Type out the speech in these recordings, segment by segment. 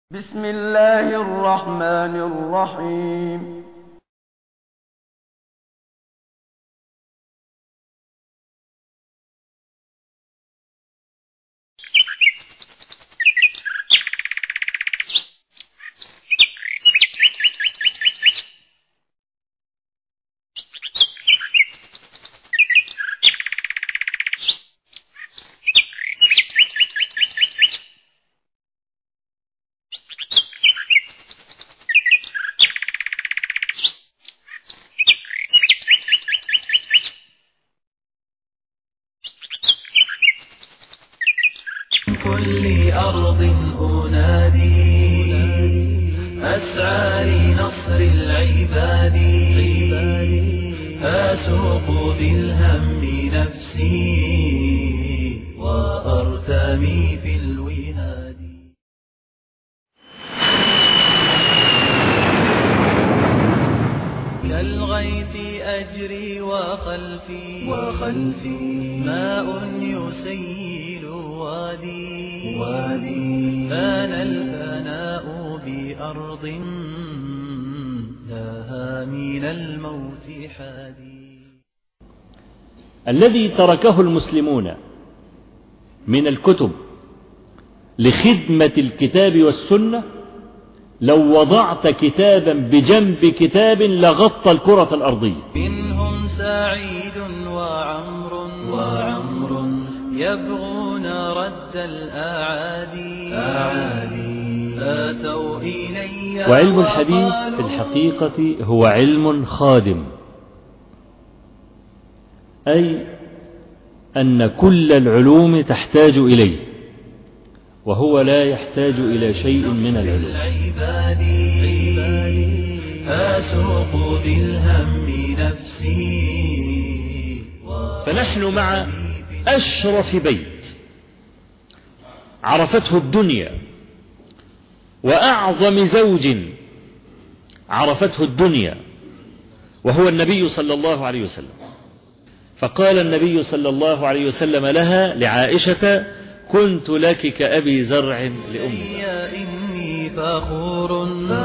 بسم الله الرحمن الرحيم. كل أرض أنادي أسعى لنصر العباد أسوق بالهم نفسي وأرتمي في الوهاد. كالغيث أجري وخلفي ماء يسيل وادي فان الفناء بأرض لها من الموت حادي. الذي تركه المسلمون من الكتب لخدمة الكتاب والسنة لو وضعت كتابا بجنب كتاب لغطى الكرة الأرضية. منهم سعيد وعمر يبغون رد الأعادي فاتوا إلي. وعلم الحديث في الحقيقة هو علم خادم، أي أن كل العلوم تحتاج إليه وهو لا يحتاج إلى شيء من العلوم. أسوق بالهم نفسي. فنحن مع أشرف بيت عرفته الدنيا وأعظم زوج عرفته الدنيا وهو النبي صلى الله عليه وسلم. فقال النبي صلى الله عليه وسلم لها لعائشة: كنت لك كأبي زرع لأمي. إني فخور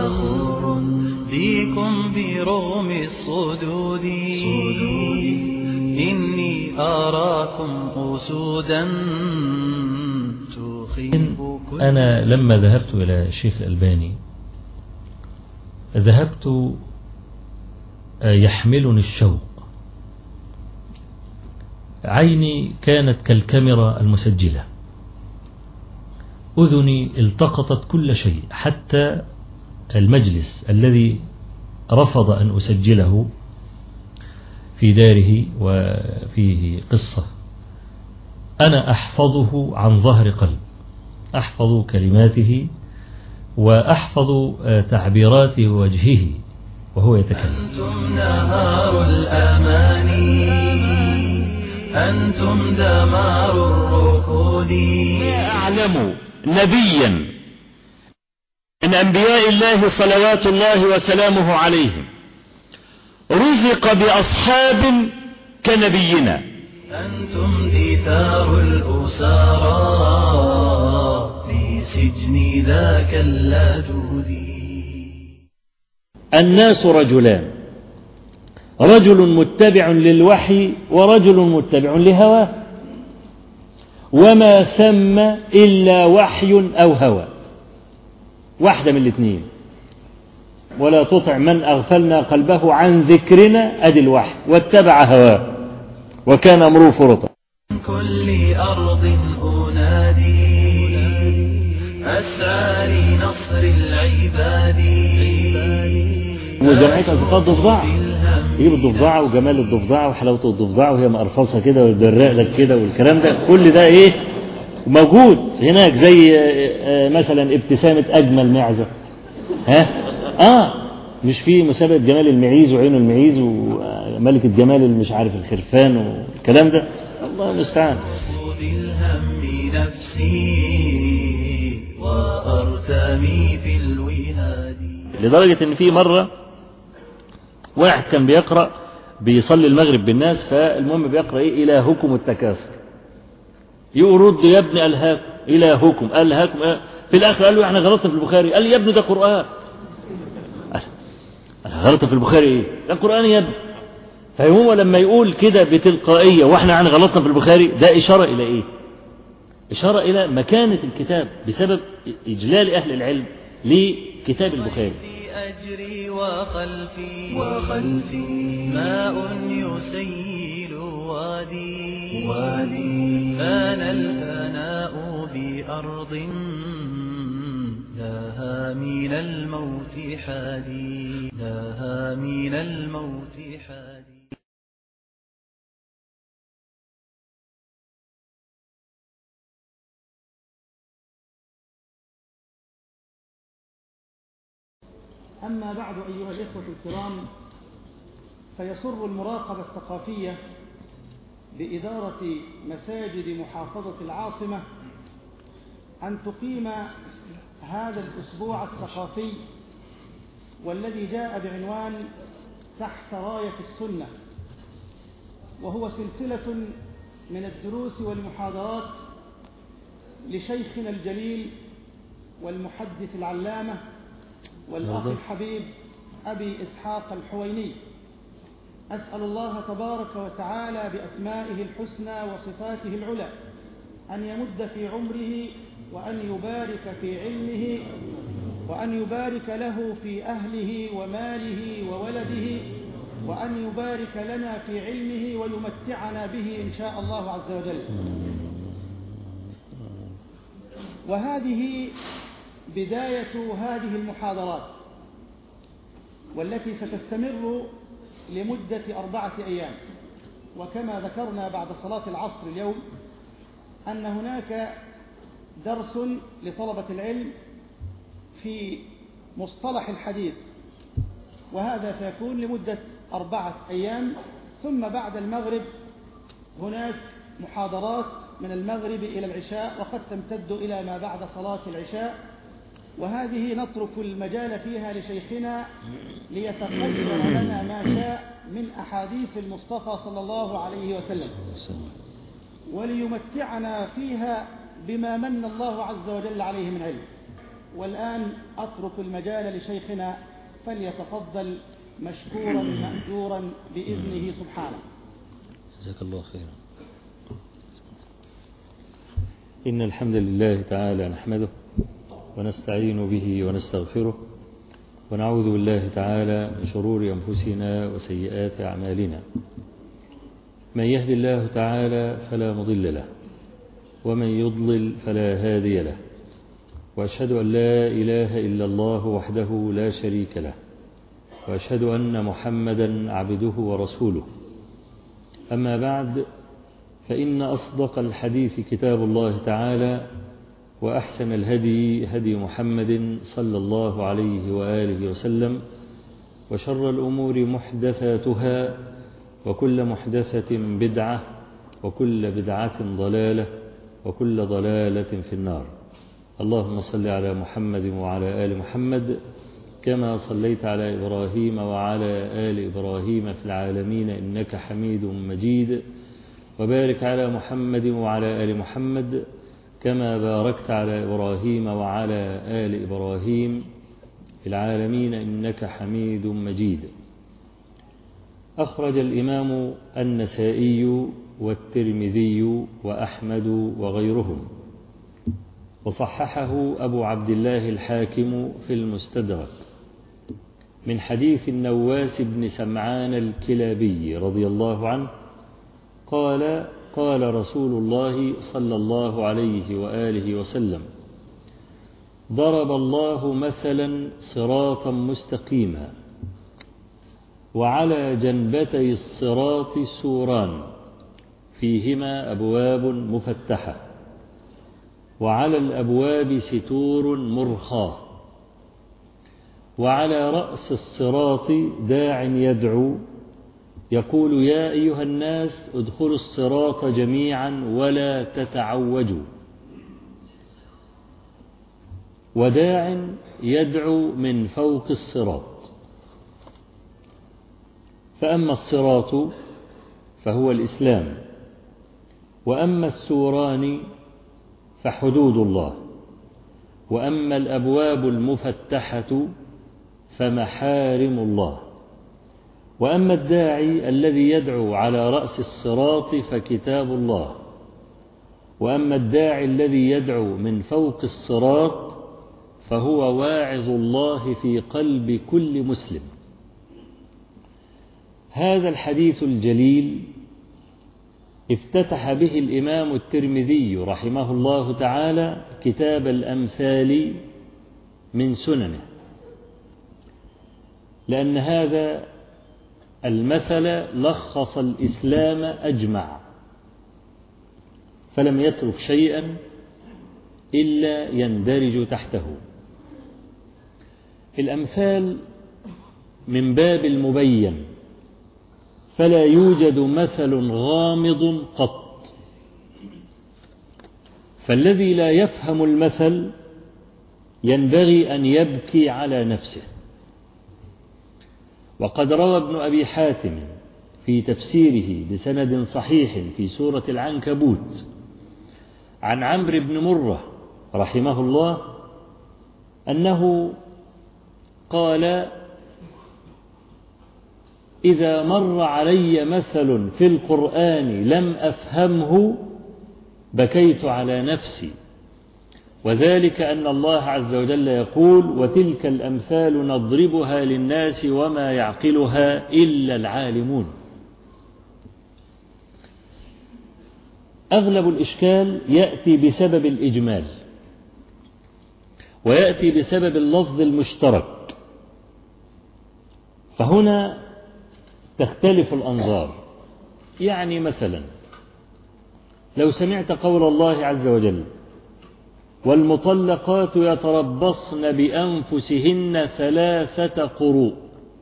بكم برغم الصدود إني أراكم أسودا تخيف. أنا لما ذهبت إلى الشيخ الألباني ذهبت يحملني الشوق، عيني كانت كالكاميرا المسجلة، أذني التقطت كل شيء حتى المجلس الذي رفض أن أسجله في داره وفيه قصة أنا أحفظه عن ظهر قلب، أحفظ كلماته وأحفظ تعبيرات وجهه وهو يتكلم. أنتم نهار الأماني أنتم دمار الركود. لا أعلم نبيا من أنبياء الله صلوات الله وسلامه عليهم رزق بأصحاب كنبينا. أنتم دثار الأسارى في سجن ذاك اللدود. الناس رجلان، رجل متبع للوحي ورجل متبع لهواه، وما ثم إلا وحي أو هوى، واحدة من الاثنين. ولا تطع من أغفلنا قلبه عن ذكرنا أدي الوحي واتبع هواه وكان أمره فرطا. كل أرض أنادي أسعى لنصر العباد. وجمعية أصدقاء الضفدعة، يجيب الضفدعة وجمال الضفدعة وحلاوة الضفدعة وهي مقرفصة كده والبراق لك كده والكلام ده، كل ده إيه موجود هناك، زي مثلا ابتسامة أجمل معزة، مش في مسابقة جمال المعيز وعين المعيز وملكة جمال مش عارف الخرفان والكلام ده، الله المستعان. بالهم نفسي وأرتمي في الوهاد. لدرجة ان في مرة واحد كان بيقرأ بيصلي المغرب بالناس، فالمهم بيقرأ ايه إلهكم التكاثر، يرد يا ابن ألهاكم إلهكم ألهاكم، في الآخر قال له احنا غلطنا في البخاري. قال لي يا ابني ده قرآن. أنا غلطنا في البخاري ايه؟ ده قرآن يا ابني. فهو لما يقول كده بتلقائية واحنا غلطنا في البخاري، ده إشارة إلى ايه؟ إشارة إلى مكانة الكتاب بسبب إجلال أهل العلم لكتاب البخاري. أجري وخلفي ماء يسيل وادي فان الفناء بأرض لها من الموت حادي أما بعد أيها الإخوة الكرام، فيسر المراقبة الثقافية بإدارة مساجد محافظة العاصمة أن تقيم هذا الأسبوع الثقافي، والذي جاء بعنوان تحت راية السنة، وهو سلسلة من الدروس والمحاضرات لشيخنا الجليل والمحدث العلامة والأخ الحبيب أبي إسحاق الحويني. أسأل الله تبارك وتعالى بأسمائه الحسنى وصفاته العلى أن يمد في عمره، وأن يبارك في علمه، وأن يبارك له في أهله وماله وولده، وأن يبارك لنا في علمه ويمتعنا به إن شاء الله عز وجل. وهذه بداية هذه المحاضرات، والتي ستستمر لمدة 4 أيام. وكما ذكرنا بعد صلاة العصر اليوم أن هناك درس لطلبة العلم في مصطلح الحديث، وهذا سيكون لمدة 4 أيام. ثم بعد المغرب هناك محاضرات من المغرب إلى العشاء، وقد تمتد إلى ما بعد صلاة العشاء، وهذه نترك المجال فيها لشيخنا ليتقدم لنا ما شاء من أحاديث المصطفى صلى الله عليه وسلم، وليمتعنا فيها بما من الله عز وجل عليه من علم. والآن أترك المجال لشيخنا، فليتفضل مشكورا مأجورا بإذنه سبحانه. جزاك الله خيرا. إن الحمد لله تعالى نحمده ونستعين به ونستغفره، ونعوذ بالله تعالى من شرور أنفسنا وسيئات أعمالنا. من يهد الله تعالى فلا مضل له، ومن يضلل فلا هادي له، وأشهد أن لا إله إلا الله وحده لا شريك له، وأشهد أن محمدا عبده ورسوله. أما بعد، فإن أصدق الحديث كتاب الله تعالى، وأحسن الهدي هدي محمد صلى الله عليه وآله وسلم، وشر الأمور محدثاتها، وكل محدثة بدعة، وكل بدعة ضلالة، وكل ضلالة في النار. اللهم صل على محمد وعلى آل محمد كما صليت على إبراهيم وعلى آل إبراهيم في العالمين إنك حميد مجيد، وبارك على محمد وعلى آل محمد كما باركت على إبراهيم وعلى آل إبراهيم في العالمين إنك حميد مجيد. أخرج الإمام النسائي والترمذي وأحمد وغيرهم، وصححه أبو عبد الله الحاكم في المستدرك من حديث النواس بن سمعان الكلابي رضي الله عنه قال: قال رسول الله صلى الله عليه وآله وسلم: ضرب الله مثلا صراطا مستقيما، وعلى جنبتي الصراط سوران فيهما أبواب مفتحة، وعلى الأبواب ستور مرخاة، وعلى رأس الصراط داع يدعو يقول: يا أيها الناس ادخلوا الصراط جميعا ولا تتعوجوا، وداع يدعو من فوق الصراط. فأما الصراط فهو الإسلام، وأما السوران فحدود الله، وأما الأبواب المفتحة فمحارم الله، وأما الداعي الذي يدعو على رأس الصراط فكتاب الله، وأما الداعي الذي يدعو من فوق الصراط فهو واعظ الله في قلب كل مسلم. هذا الحديث الجليل افتتح به الإمام الترمذي رحمه الله تعالى كتاب الأمثال من سننه، لأن هذا المثل لخص الإسلام أجمع، فلم يترك شيئا إلا يندرج تحته. الأمثال من باب المبين، فلا يوجد مثل غامض قط، فالذي لا يفهم المثل ينبغي أن يبكي على نفسه. وقد روى ابن أبي حاتم في تفسيره بسند صحيح في سورة العنكبوت عن عمرو بن مرة رحمه الله أنه قال: إذا مر علي مثل في القرآن لم أفهمه بكيت على نفسي، وذلك أن الله عز وجل يقول: وتلك الأمثال نضربها للناس وما يعقلها إلا العالمون. أغلب الإشكال يأتي بسبب الإجمال، ويأتي بسبب اللفظ المشترك، فهنا تختلف الأنظار. يعني مثلا لو سمعت قول الله عز وجل: والمطلقات يتربصن بأنفسهن 3 قروء،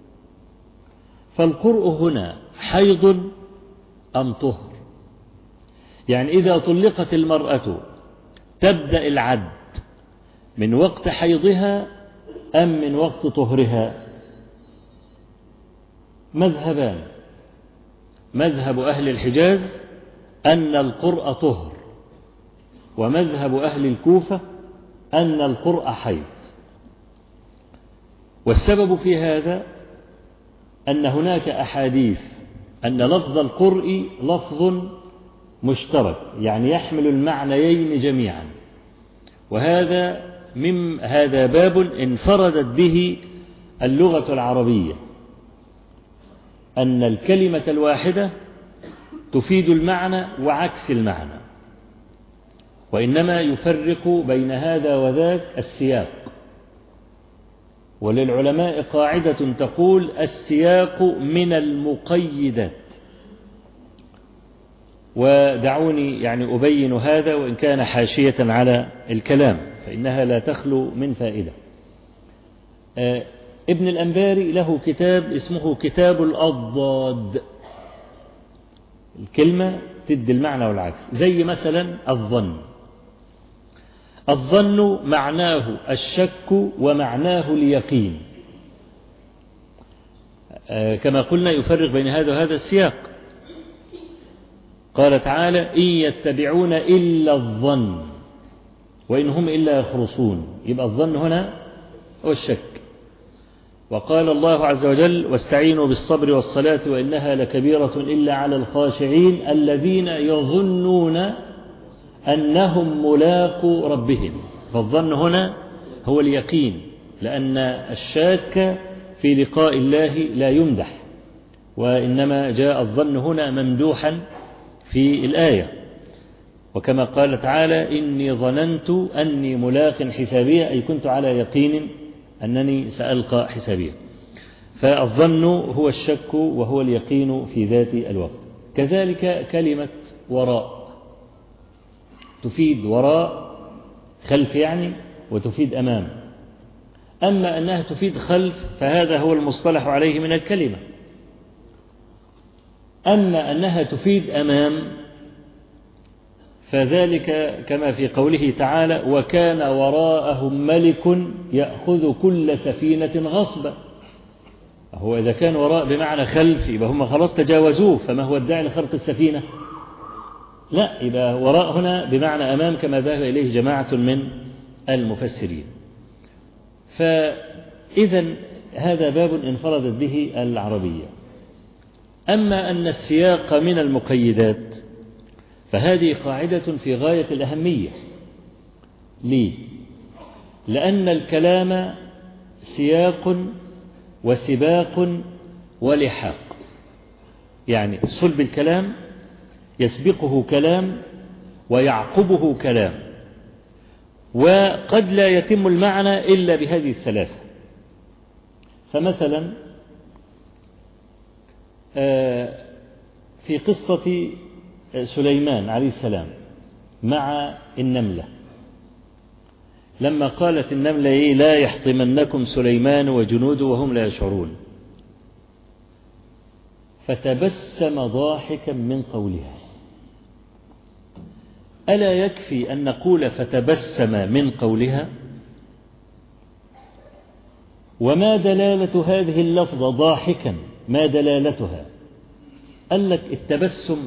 فالقرء هنا حيض أم طهر؟ يعني إذا طلقت المرأة تبدأ العد من وقت حيضها أم من وقت طهرها؟ مذهبان: مذهب أهل الحجاز أن القرء طهر، ومذهب أهل الكوفة أن القرء حيض. والسبب في هذا أن هناك أحاديث أن لفظ القرء لفظ مشترك، يعني يحمل المعنيين جميعا، هذا باب انفردت به اللغة العربية، أن الكلمة الواحدة تفيد المعنى وعكس المعنى، وإنما يفرق بين هذا وذاك السياق. وللعلماء قاعدة تقول: السياق من المقيدات. ودعوني يعني أبين هذا وإن كان حاشية على الكلام، فإنها لا تخلو من فائدة. ابن الأنباري له كتاب اسمه كتاب الأضداد، الكلمة تدي المعنى والعكس، زي مثلا الظن. الظن معناه الشك ومعناه اليقين، كما قلنا يفرق بين هذا وهذا السياق. قال تعالى: إن يتبعون إلا الظن وإن هم إلا يخرصون، يبقى الظن هنا هو الشك. وقال الله عز وجل: واستعينوا بالصبر والصلاة وإنها لكبيرة إلا على الخاشعين الذين يظنون أنهم ملاقو ربهم. فالظن هنا هو اليقين، لأن الشاك في لقاء الله لا يمدح، وإنما جاء الظن هنا ممدوحا في الآية. وكما قال تعالى: إني ظننت أني ملاق حسابية، أي كنت على يقين أنني سألقى حسابية. فالظن هو الشك وهو اليقين في ذات الوقت. كذلك كلمة وراء تفيد وراء خلف يعني، وتفيد أمام. أما أنها تفيد خلف فهذا هو المصطلح عليه من الكلمة. أما أنها تفيد أمام فذلك كما في قوله تعالى: وكان وراءهم ملك يأخذ كل سفينة غصبا. هو إذا كان وراء بمعنى خلف يبقى هم خلاص تجاوزوه، فما هو الداعي لخرق السفينة؟ لا، يبقى وراء هنا بمعنى أمام، كما ذهب إليه جماعة من المفسرين. فإذا هذا باب انفردت به العربية. أما أن السياق من المقيدات فهذه قاعدة في غاية الأهمية. ليه؟ لأن الكلام سياق وسباق ولحاق، يعني صلب الكلام يسبقه كلام ويعقبه كلام، وقد لا يتم المعنى إلا بهذه الثلاثة. فمثلا في قصة سليمان عليه السلام مع النملة، لما قالت النملة لا يحطمنكم سليمان وجنوده وهم لا يشعرون، فتبسم ضاحكا من قولها. ألا يكفي أن نقول فتبسم من قولها؟ وما دلالة هذه اللفظة ضاحكا؟ ما دلالتها؟ قال لك التبسم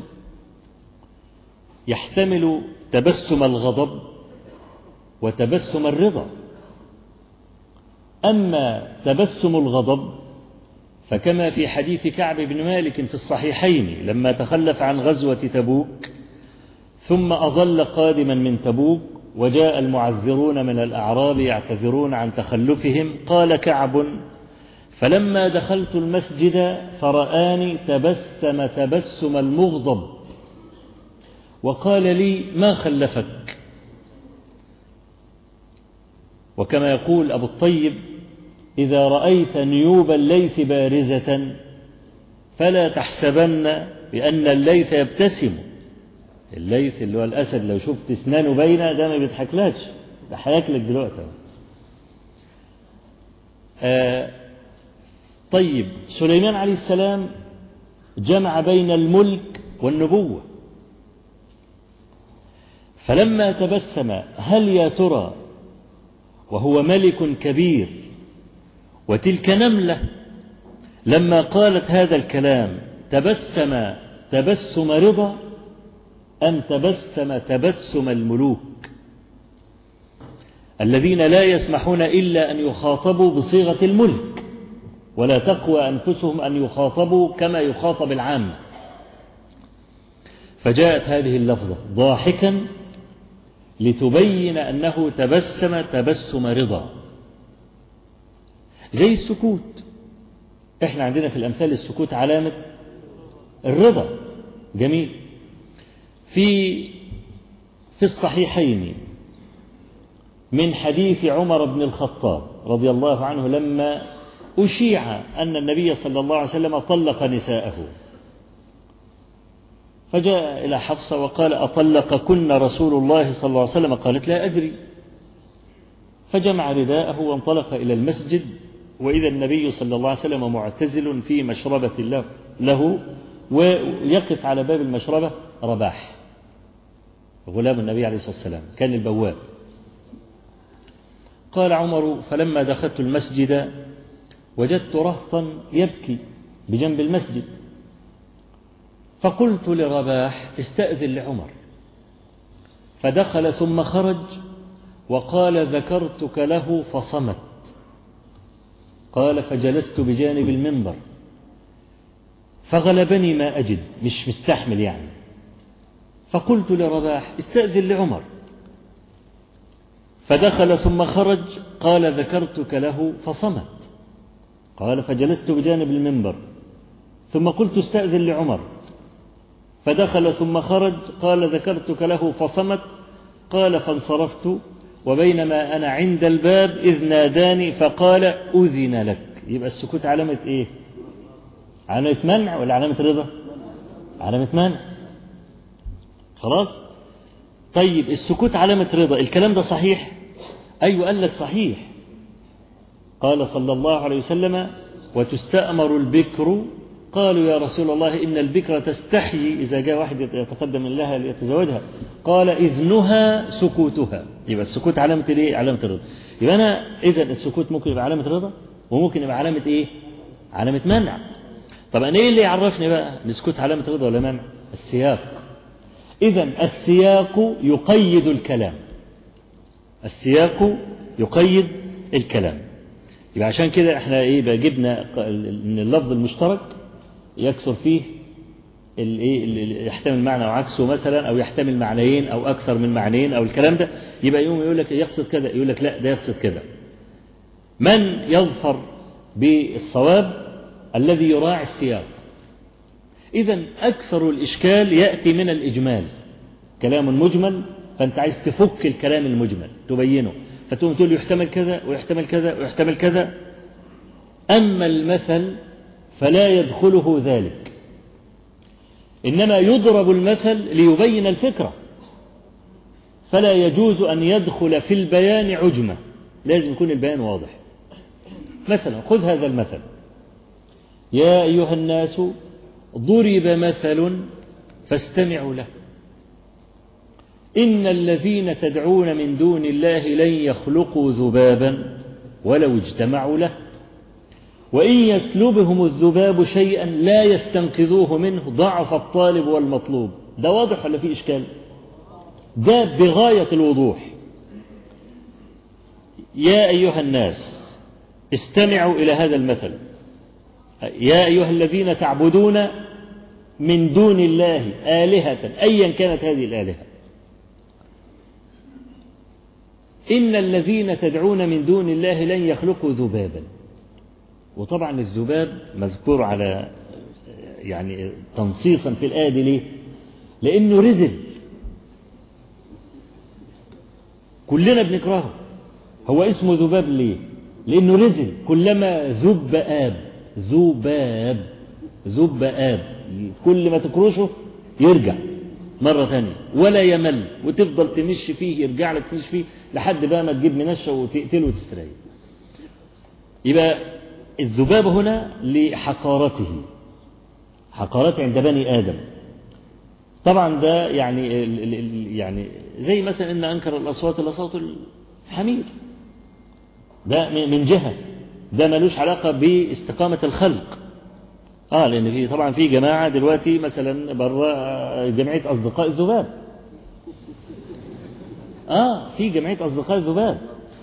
يحتمل تبسم الغضب وتبسم الرضا. أما تبسم الغضب فكما في حديث كعب بن مالك في الصحيحين لما تخلف عن غزوة تبوك ثم أظل قادما من تبوك وجاء المعذرون من الأعراب يعتذرون عن تخلفهم، قال كعب: فلما دخلت المسجد فرآني تبسم تبسم المغضب وقال لي: ما خلفك؟ وكما يقول أبو الطيب: إذا رأيت نيوب الليث بارزة فلا تحسبن بأن الليث يبتسم. الليث اللي هو الأسد لو شفت اسنانه باينة ده ما بيضحكلكش، ده هياكلك دلوقتي. طيب سليمان عليه السلام جمع بين الملك والنبوة، فلما تبسم هل يا ترى وهو ملك كبير وتلك نملة لما قالت هذا الكلام تبسم تبسم رضا أم تبسم تبسم الملوك الذين لا يسمحون إلا أن يخاطبوا بصيغة الملك ولا تقوى أنفسهم أن يخاطبوا كما يخاطب العامة؟ فجاءت هذه اللفظة ضاحكا لتبين أنه تبسم تبسم رضا. زي السكوت، احنا عندنا في الأمثال السكوت علامة الرضا. جميل. في الصحيحين من حديث عمر بن الخطاب رضي الله عنه لما أشيع أن النبي صلى الله عليه وسلم طلق نساءه، فجاء إلى حفصة وقال: أطلقكن رسول الله صلى الله عليه وسلم؟ قالت: لا أدري. فجمع رداءه وانطلق إلى المسجد، وإذا النبي صلى الله عليه وسلم معتزل في مشربة له، ويقف على باب المشربة رباح غلام النبي عليه الصلاة والسلام كان البواب. قال عمر: فلما دخلت المسجد وجدت رهطا يبكي بجنب المسجد، فقلت لرباح: استأذن لعمر. فدخل ثم خرج وقال: ذكرتك له فصمت. قال: فجلست بجانب المنبر فغلبني ما أجد، مش مستحمل يعني. فقلت لرباح: استأذن لعمر. فدخل ثم خرج قال: ذكرتك له فصمت. قال: فجلست بجانب المنبر ثم قلت: استأذن لعمر. فدخل ثم خرج قال: ذكرتك له فصمت. قال: فانصرفت وبينما أنا عند الباب إذ ناداني فقال: أذن لك. يبقى السكوت علامة إيه؟ علامة منع ولا علامة رضا؟ علامة منع. خلاص. طيب السكوت علامة رضا، الكلام ده صحيح؟ أيوة قال لك صحيح. قال صلى الله عليه وسلم: وتستأمر البكر. قالوا: يا رسول الله إن البكر تستحيي إذا جاء واحد يتقدم لها ليتزوجها. قال: إذنها سكوتها. يبقى السكوت علامة إيه؟ علامة الرضا. يبقى أنا إذا السكوت ممكن يبقى علامة رضا وممكن يبقى علامة إيه؟ علامة منع. طب أنا إيه اللي يعرفني بقى السكوت علامة رضا ولا منع؟ السياق. إذا السياق يقيد الكلام. السياق يقيد الكلام. يبقى عشان كده احنا بقى جبنا ان اللفظ المشترك يكثر فيه اللي يحتمل معنى وعكسه مثلا، او يحتمل معنيين او اكثر من معنيين او الكلام ده، يبقى يقول لك يقصد كذا، يقول لك لا ده يقصد كذا. من يظفر بالصواب الذي يراعي السياق. إذن أكثر الإشكال يأتي من الإجمال، كلام مجمل فأنت عايز تفك الكلام المجمل تبينه، فتقوم تقول يحتمل كذا ويحتمل كذا ويحتمل كذا. أما المثل فلا يدخله ذلك، إنما يضرب المثل ليبين الفكرة، فلا يجوز أن يدخل في البيان عجمة، لازم يكون البيان واضح. مثلا خذ هذا المثل: يا أيها الناس ضرب مثل فاستمعوا له، إن الذين تدعون من دون الله لن يخلقوا ذبابا ولو اجتمعوا له، وإن يسلبهم الذباب شيئا لا يستنقذوه منه، ضعف الطالب والمطلوب. ده واضح ولا فيه إشكال؟ ده بغاية الوضوح. يا أيها الناس استمعوا إلى هذا المثل: يا أيها الذين تعبدون من دون الله آلهة أيا كانت هذه الآلهة، إن الذين تدعون من دون الله لن يخلقوا ذبابا. وطبعا الذباب مذكور على يعني تنصيصا في الآية دي. ليه؟ لأنه رزل، كلنا بنكرهه. هو اسمه ذباب ليه؟ لأنه رزل، كلما ذب آب، ذباب ذب آب، كل ما تكرشه يرجع مرة ثانية ولا يمل، وتفضل تمشي فيه يرجع لك تمشي فيه لحد بقى ما تجيب منشة وتقتله وتستريح. يبقى الذباب هنا لحقارته، حقارته عند بني آدم. طبعا ده يعني زي مثلا إن أنكر الأصوات لصوت الحمير، ده من جهة، ده ملوش علاقة باستقامة الخلق. لأن في طبعا في جماعة دلوقتي مثلا برا جمعية أصدقاء الذباب، في جمعية أصدقاء الذباب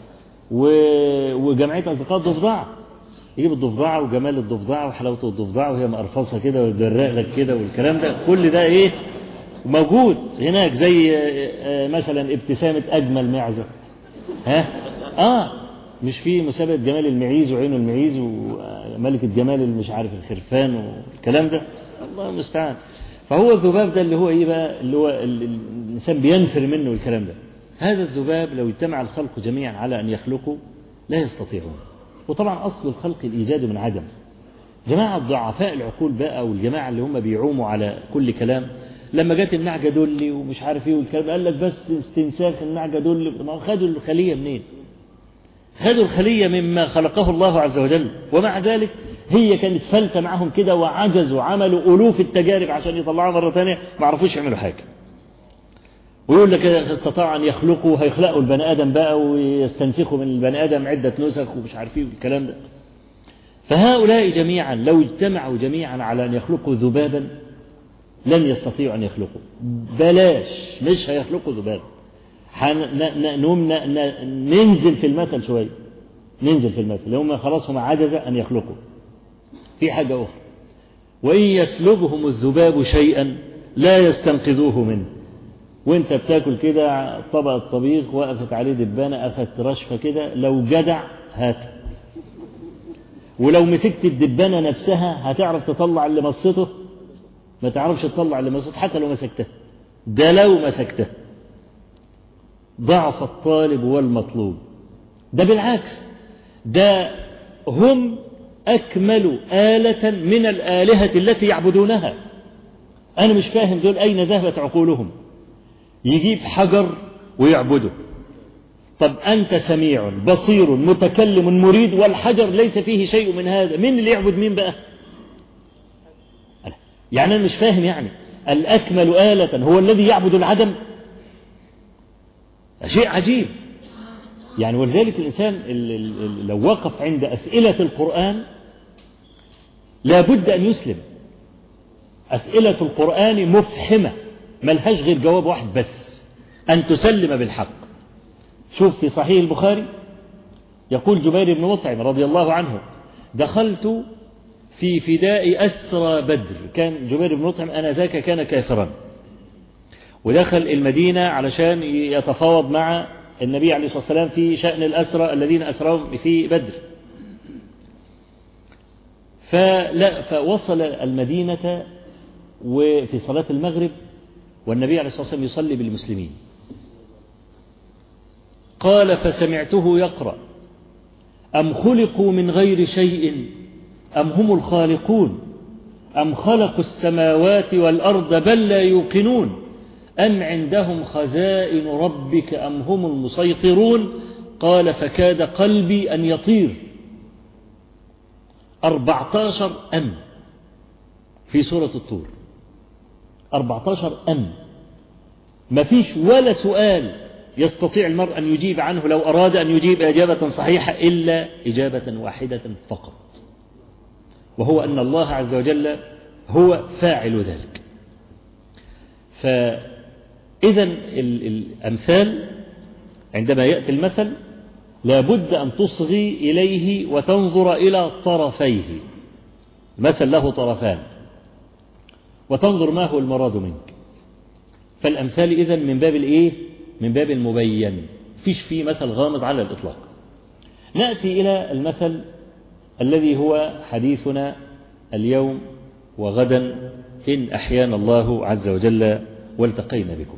وجمعية أصدقاء الضفدع، يجيب الضفدعة وجمال الضفدعة وحلاوة الضفدعة وهي مقرفصة كده ويجرق لك كده والكلام ده، كل ده موجود هناك. زي مثلا ابتسامة أجمل معزة، مش في مسابقة جمال المعيز وعين المعيز وملكة جمال مش عارف الخرفان والكلام ده، الله المستعان. فهو الذباب ده اللي هو بقى اللي هو الإنسان بينفر منه الكلام ده. هذا الذباب لو اجتمع الخلق جميعا على أن يخلقوا لا يستطيعون. وطبعا أصل الخلق الإيجاد من عدم. جماعة ضعفاء العقول بقى والجماعة اللي هم بيعوموا على كل كلام، لما جت النعجة دولي ومش عارف ايه والكلام، قال لك بس استنساخ النعجة دولي. ما خدوا الخلية منين؟ خدوا الخلية مما خلقه الله عز وجل، ومع ذلك هي كانت فلتة معهم كده وعجزوا، عملوا ألوف التجارب عشان يطلعوا مرة ثانية ما عرفوش يعملوا حاجة. ويقول لك استطاع أن يخلقوا، هيخلقوا البني آدم بقى ويستنسخوا من البني آدم عدة نسخ ومش عارفين الكلام ده. فهؤلاء جميعا لو اجتمعوا جميعا على أن يخلقوا ذبابا لن يستطيعوا أن يخلقوا. بلاش، مش هيخلقوا ذبابا. ننزل في المثل شوية، ننزل في المثل، هم خلاص هم عجز أن يخلقوا. في حاجة أخرى: وإن يسلبهم الذباب شيئا لا يستنقذوه منه. وانت بتاكل كده طبق الطبيخ وقفت عليه دبانة أخذت رشفة كده، لو جدع هات، ولو مسكت الدبانة نفسها هتعرف تطلع اللي مصته؟ ما تعرفش تطلع اللي مصته حتى لو مسكته. ده لو مسكته. ضعف الطالب والمطلوب. ده بالعكس، ده هم أكملوا آلة من الآلهة التي يعبدونها. أنا مش فاهم دول أين ذهبت عقولهم. يجيب حجر ويعبده. طب أنت سميع بصير متكلم مريد والحجر ليس فيه شيء من هذا، مين اللي يعبد مين بقى؟ يعني أنا مش فاهم. يعني الأكمل آلة هو الذي يعبد العدم؟ شيء عجيب. يعني ولذلك الإنسان لو وقف عند أسئلة القرآن لابد أن يسلم. أسئلة القرآن مفحمة، ملهاش غير جواب واحد بس: أن تسلم بالحق. شوف في صحيح البخاري يقول جبير بن مطعم رضي الله عنه: دخلت في فداء أسرى بدر. كان جبير بن مطعم آنذاك كان كافرا، ودخل المدينة علشان يتفاوض مع النبي عليه الصلاة والسلام في شأن الأسرى الذين أسرهم في بدر. فوصل المدينة وفي صلاة المغرب والنبي عليه الصلاة والسلام يصلي بالمسلمين. قال: فسمعته يقرأ: أم خلقوا من غير شيء أم هم الخالقون أم خلقوا السماوات والأرض بل لا يوقنون أم عندهم خزائن ربك أم هم المسيطرون. قال: فكاد قلبي أن يطير. 14 أم في سورة الطور، 14 أم، ما فيش ولا سؤال يستطيع المرء أن يجيب عنه لو أراد أن يجيب إجابة صحيحة إلا إجابة واحدة فقط، وهو أن الله عز وجل هو فاعل ذلك. فإذا الأمثال عندما يأتي المثل لابد أن تصغي إليه وتنظر إلى طرفيه. مثل له طرفان وتنظر ما هو المراد منك. فالأمثال إذن من باب الإيه؟ من باب المبين، فيش فيه مثل غامض على الإطلاق. نأتي إلى المثل الذي هو حديثنا اليوم وغدا إن أحيانا الله عز وجل والتقينا بكم.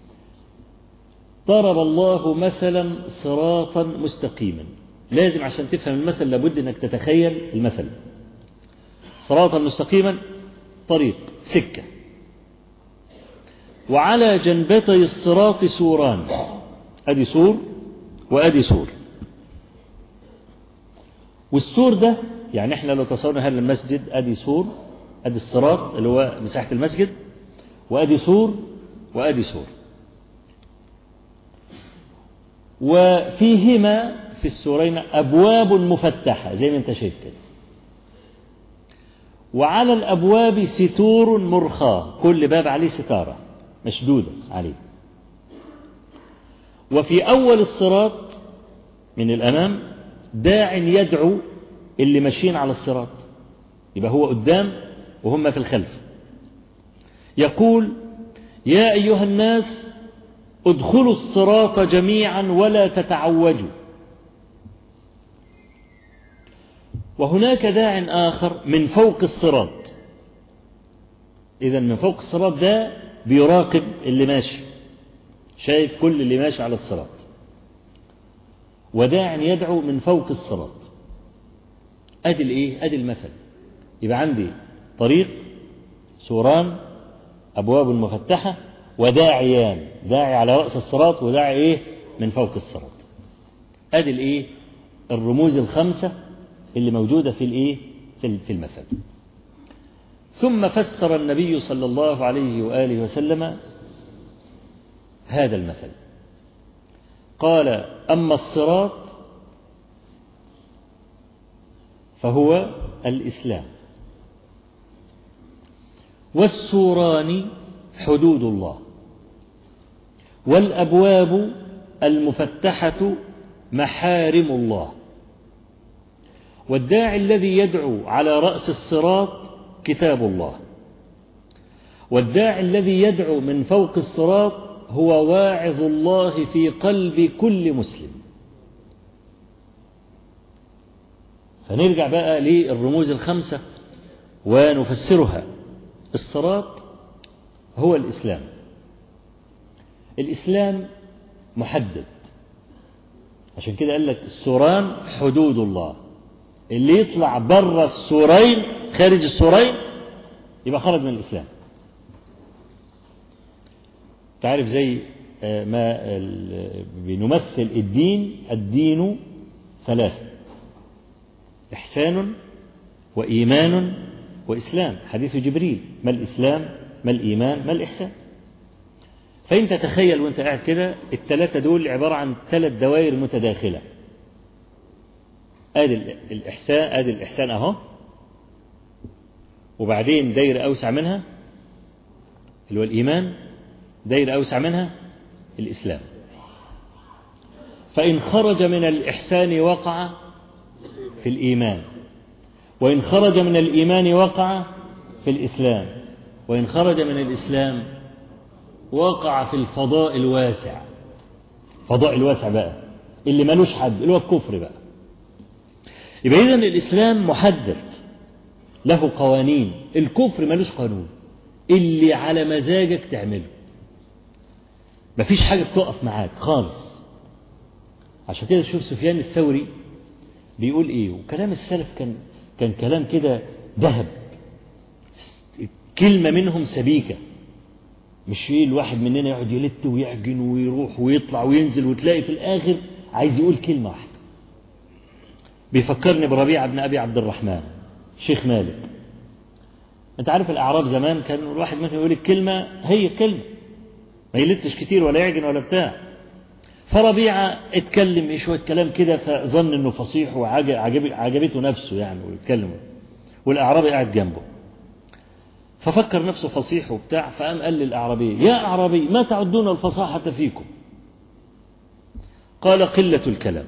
ضرب الله مثلا صراطا مستقيما. لازم عشان تفهم المثل لابد أنك تتخيل المثل. صراطا مستقيما طريق، سكة، وعلى جنبتي الصراط سوران. أدي سور وأدي سور. والسور ده يعني احنا لو تصورنا هذا المسجد أدي سور، أدي الصراط اللي هو مساحة المسجد، وأدي سور وأدي سور، وفيهما في السورين أبواب مفتحة زي ما انت شايف كده، وعلى الأبواب ستور مرخاة، كل باب عليه ستارة مشدودة عليه. وفي أول الصراط من الأمام داع يدعو اللي ماشيين على الصراط، يبقى هو قدام وهم في الخلف، يقول: يا أيها الناس ادخلوا الصراط جميعا ولا تتعوجوا. وهناك داع آخر من فوق الصراط، إذن من فوق الصراط ده بيراقب اللي ماشي، شايف كل اللي ماشي على الصراط. وداع يدعو من فوق الصراط. أدي الإيه؟ أدي المثل. يبقى عندي طريق، سوران، أبواب مفتحة، وداعيان، داعي على رأس الصراط وداعي إيه؟ من فوق الصراط. أدي الإيه؟ الرموز الخمسة اللي موجودة في الإيه؟ في المثل. ثم فسر النبي صلى الله عليه وآله وسلم هذا المثل. قال: أما الصراط فهو الإسلام، والسوران حدود الله، والأبواب المفتحة محارم الله، والداعي الذي يدعو على رأس الصراط كتاب الله، والداعي الذي يدعو من فوق الصراط هو واعظ الله في قلب كل مسلم. فنرجع بقى للرموز الخمسة ونفسرها. الصراط هو الإسلام. الإسلام محدد، عشان كده قال لك السوران حدود الله. اللي يطلع بره السورين، خارج السورين، يبقى خرج من الإسلام. تعرف زي ما بنمثل الدين ثلاثة: إحسان وإيمان وإسلام. حديث جبريل: ما الإسلام ما الإيمان ما الإحسان. فأنت تخيل وانت قاعد كده الثلاثة دول عبارة عن 3 دوائر متداخلة. ادي الإحسان اهو، وبعدين دايرة أوسع منها اللي هو الإيمان، دايرة أوسع منها الإسلام. فإن خرج من الإحسان وقع في الإيمان، وإن خرج من الإيمان وقع في الإسلام، وإن خرج من الإسلام وقع في الفضاء الواسع. فضاء الواسع بقى اللي ملوش حد، اللي هو الكفر بقى. يبقى إذن الإسلام محدد له قوانين، الكفر ملوش قانون، اللي على مزاجك تعمله، مفيش حاجة بتقف معاك خالص. عشان كده شوف سفيان الثوري بيقول ايه، وكلام السلف كان كلام كده ذهب، كلمة منهم سبيكة، مش ايه الواحد مننا يقعد يلت ويعجن ويروح ويطلع وينزل وتلاقي في الآخر عايز يقول كلمة واحدة. بيفكرني بربيعة بن أبي عبد الرحمن شيخ مالك. انت عارف الأعراب زمان كان الواحد منهم يقول الكلمة هي كلمة، ما يلتش كتير ولا يعجن ولا بتاع. فربيعة اتكلم شوية كلام كده فظن انه فصيح وعجبته نفسه يعني ويتكلم، والأعرابي قاعد جنبه ففكر نفسه فصيح وبتاع، فقام قال للأعرابي: يا أعرابي ما تعدون الفصاحة فيكم؟ قال: قلة الكلام.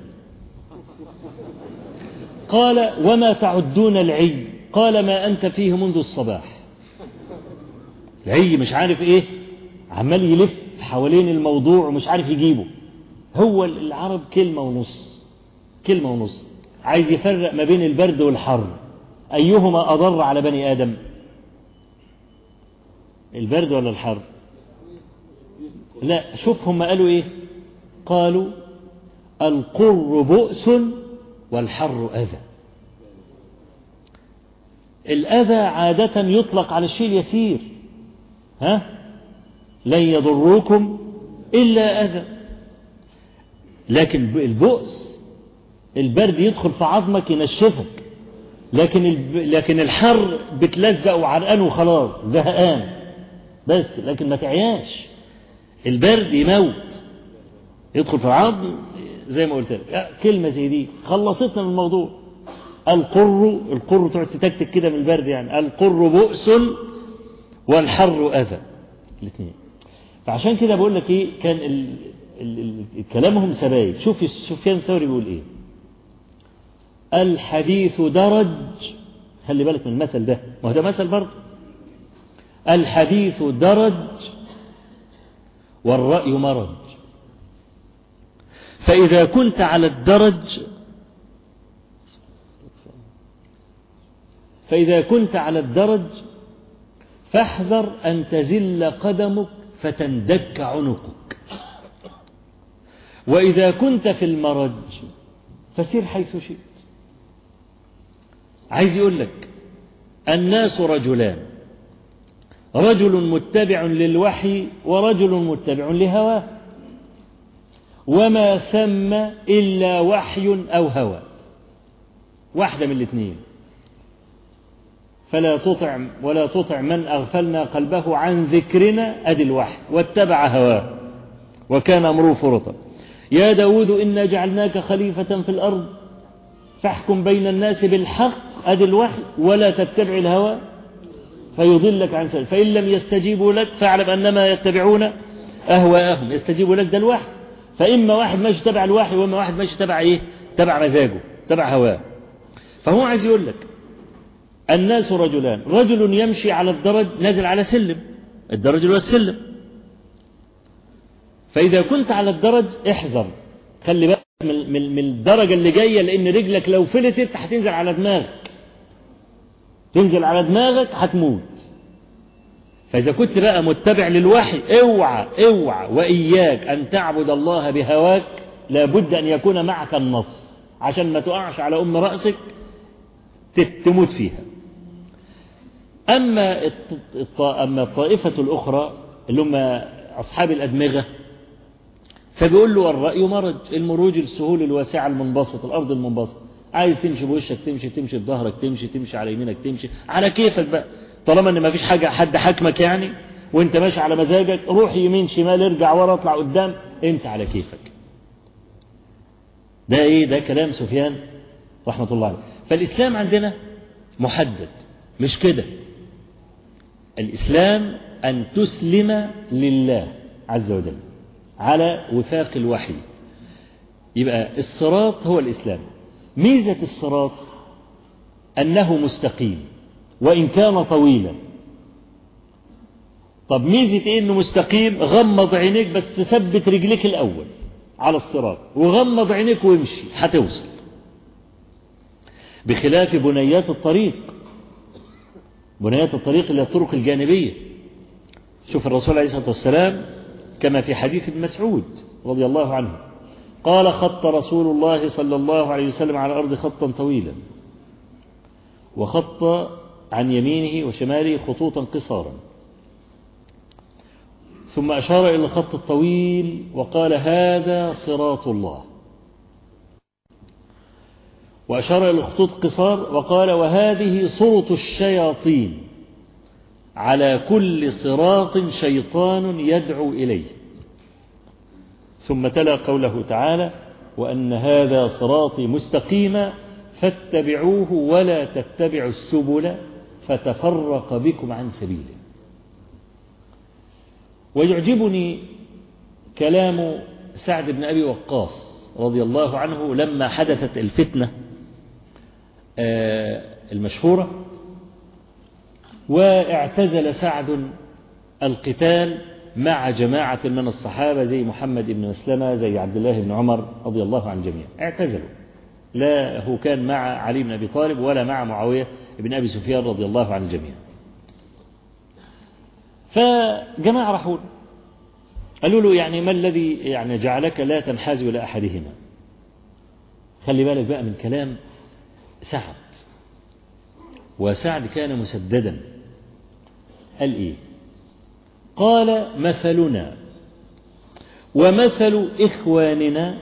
قال: وما تعدون العي؟ قال: ما أنت فيه منذ الصباح. العي مش عارف ايه، عمال يلف حوالين الموضوع ومش عارف يجيبه. هو العرب كلمة ونص، كلمة ونص، عايز يفرق ما بين البرد والحر، أيهما أضر على بني آدم، البرد ولا الحر؟ لا، شوف هم قالوا ايه، قالوا القر بؤس والحر أذى. الأذى عادة يطلق على الشيء اليسير، لن يضروكم إلا أذى. لكن البؤس البرد يدخل في عظمك ينشفك، لكن الحر بتلزق وعرقان وخلاص زهقان بس، لكن ما تعياش. البرد يموت، يدخل في العظم زي ما قلت لك. كلمة زي دي خلصتنا من الموضوع. القر تقعد تتكتك كده من البرد، يعني القر بؤس والحر أذى، الاثنين. فعشان كده بقول لك ايه، كان كلامهم سبايك. شوف سفيان الثوري بيقول ايه: الحديث درج، خلي بالك من المثل ده، ما هو ده مثل برضه. الحديث درج والرأي مرج، فإذا كنت على الدرج فاحذر أن تزل قدمك فتندك عنقك، وإذا كنت في المرج فسير حيث شئت. عايز يقول لك الناس رجلان، رجل متبع للوحي ورجل متبع لهواه، وما ثم إلا وحي أو هوى، واحدة من الاثنين. ولا تطع من أغفلنا قلبه عن ذكرنا، أدي الوحي، واتبع هواه وكان أمره فرطا. يا داود إنا جعلناك خليفة في الأرض فاحكم بين الناس بالحق، أدي الوحي، ولا تتبع الهوى فيضلك عن سبيل. فإن لم يستجيبوا لك فاعلم أنما يتبعون أهواءهم. يستجيبوا لك ده الوحي، فإما واحد ماشي تبع الوحي، وإما واحد ماشي تبع إيه، تبع مزاجه، تبع هواه. فهو عايز يقول لك الناس رجلان، رجل يمشي على الدرج نازل على سلم، الدرج هو السلم. فإذا كنت على الدرج احذر، خلي بالك من الدرجة اللي جاية، لأن رجلك لو فلتت هتنزل على دماغك، تنزل على دماغك هتموت. فإذا كنت بقى متبع للوحي اوعى وإياك أن تعبد الله بهواك، لابد أن يكون معك النص عشان ما تقعش على أم رأسك تموت فيها. أما الطائفة الأخرى اللي هم أصحاب الأدمغة، فبيقول له الرأي مرج، المروج السهول الواسعة المنبسط، الأرض المنبسط، عايز تمشي بوشك تمشي بظهرك تمشي على يمينك تمشي على كيفك بقى، طالما ان ما فيش حد حكمك يعني، وانت ماشي على مزاجك، روح يمين شمال ارجع ورا اطلع قدام، انت على كيفك. ده ايه؟ ده كلام سفيان رحمة الله عليه. فالإسلام عندنا محدد، مش كده. الإسلام أن تسلم لله عز وجل على وفاق الوحي. يبقى الصراط هو الإسلام. ميزة الصراط أنه مستقيم وإن كان طويلا. طب ميزة إيه إنه مستقيم؟ غمض عينيك بس ثبت رجليك الأول على الصراط وغمض عينيك وامشي هتوصل، بخلاف بنيات الطريق. بنيات الطريق اللي هي الطرق الجانبية. شوف الرسول عليه الصلاة والسلام كما في حديث ابن مسعود رضي الله عنه قال: خط رسول الله صلى الله عليه وسلم على الأرض خطا طويلا، وخط عن يمينه وشماله خطوطا قصارا، ثم أشار إلى الخط الطويل وقال: هذا صراط الله. وأشار إلى الخطوط القصار وقال: وهذه صوت الشياطين، على كل صراط شيطان يدعو إليه. ثم تلا قوله تعالى: وأن هذا صراطي مستقيما فاتبعوه ولا تتبعوا السبل فتفرق بكم عن سبيله. ويعجبني كلام سعد بن أبي وقاص رضي الله عنه لما حدثت الفتنة المشهورة، واعتزل سعد القتال مع جماعة من الصحابة زي محمد بن مسلمة زي عبد الله بن عمر رضي الله عن الجميع، اعتزلوا. لا هو كان مع علي بن أبي طالب ولا مع معاوية بن أبي سفيان رضي الله عن الجميع. فجماعة راحوا قالوا له: يعني ما الذي يعني جعلك لا تنحاز إلى أحدهما؟ خلي بالك بقى من كلام سعد. وسعد كان مسددا. قال إيه؟ قال: مثلنا ومثل إخواننا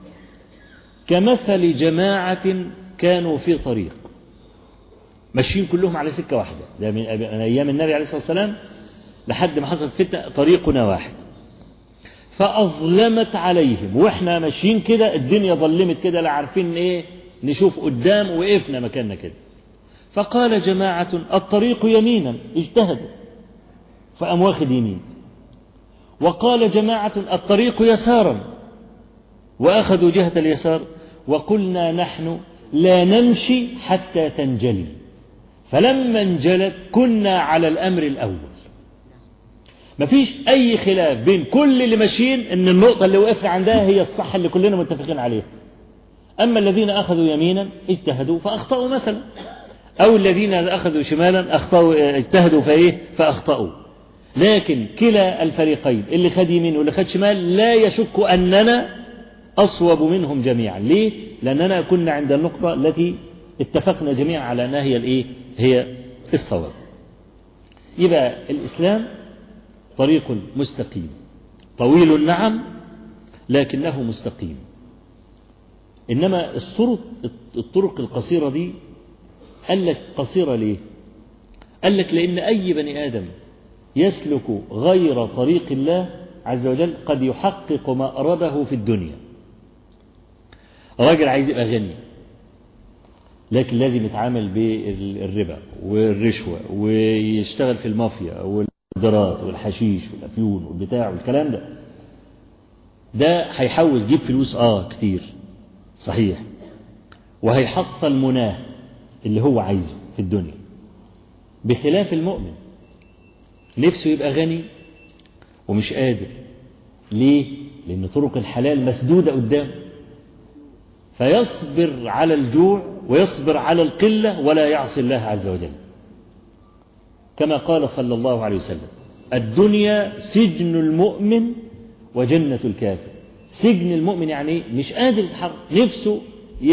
كمثل جماعة كانوا في طريق، ماشيين كلهم على سكة واحدة. ده من أيام النبي عليه الصلاة والسلام لحد ما حصلت فتنة، طريقنا واحد. فأظلمت عليهم، وإحنا ماشيين كده الدنيا ظلمت كده، لا عارفين إيه نشوف قدام، وقفنا مكاننا كده. فقال جماعة: الطريق يمينا، اجتهدوا فقام واخد يمين. وقال جماعة: الطريق يسارا، وأخذوا جهة اليسار. وقلنا نحن لا نمشي حتى تنجلي، فلما انجلت كنا على الأمر الأول. مفيش أي خلاف بين كل اللي ماشيين إن النقطة اللي وقفنا عندها هي الصح اللي كلنا متفقين عليها. أما الذين أخذوا يمينا اجتهدوا فأخطأوا مثلا، أو الذين أخذوا شمالا أخطأوا اجتهدوا فأخطأوا. لكن كلا الفريقين اللي خد يمين واللي خد شمال لا يشك أننا أصوب منهم جميعا. ليه؟ لأننا كنا عند النقطة التي اتفقنا جميعا على أنها هي الصواب. يبقى الإسلام طريق مستقيم طويل نعم، لكنه مستقيم. إنما الطرق القصيرة دي قال لك قصيرة ليه؟ قال لك لأن أي بني آدم يسلك غير طريق الله عز وجل قد يحقق ما أراده في الدنيا. راجل عايز يبقى غني، لكن لازم يتعامل بالربا والرشوة ويشتغل في المافيا والمخدرات والحشيش والأفيون والبتاع والكلام ده هيحاول يجيب فلوس كتير صحيح، وهيحصل مناه اللي هو عايزه في الدنيا. بخلاف المؤمن نفسه يبقى غني ومش قادر. ليه؟ لأن طرق الحلال مسدودة قدامه، فيصبر على الجوع ويصبر على القلة ولا يعصي الله عز وجل، كما قال صلى الله عليه وسلم: الدنيا سجن المؤمن وجنة الكافر. سجن المؤمن يعني مش قادر يتحرك، نفسه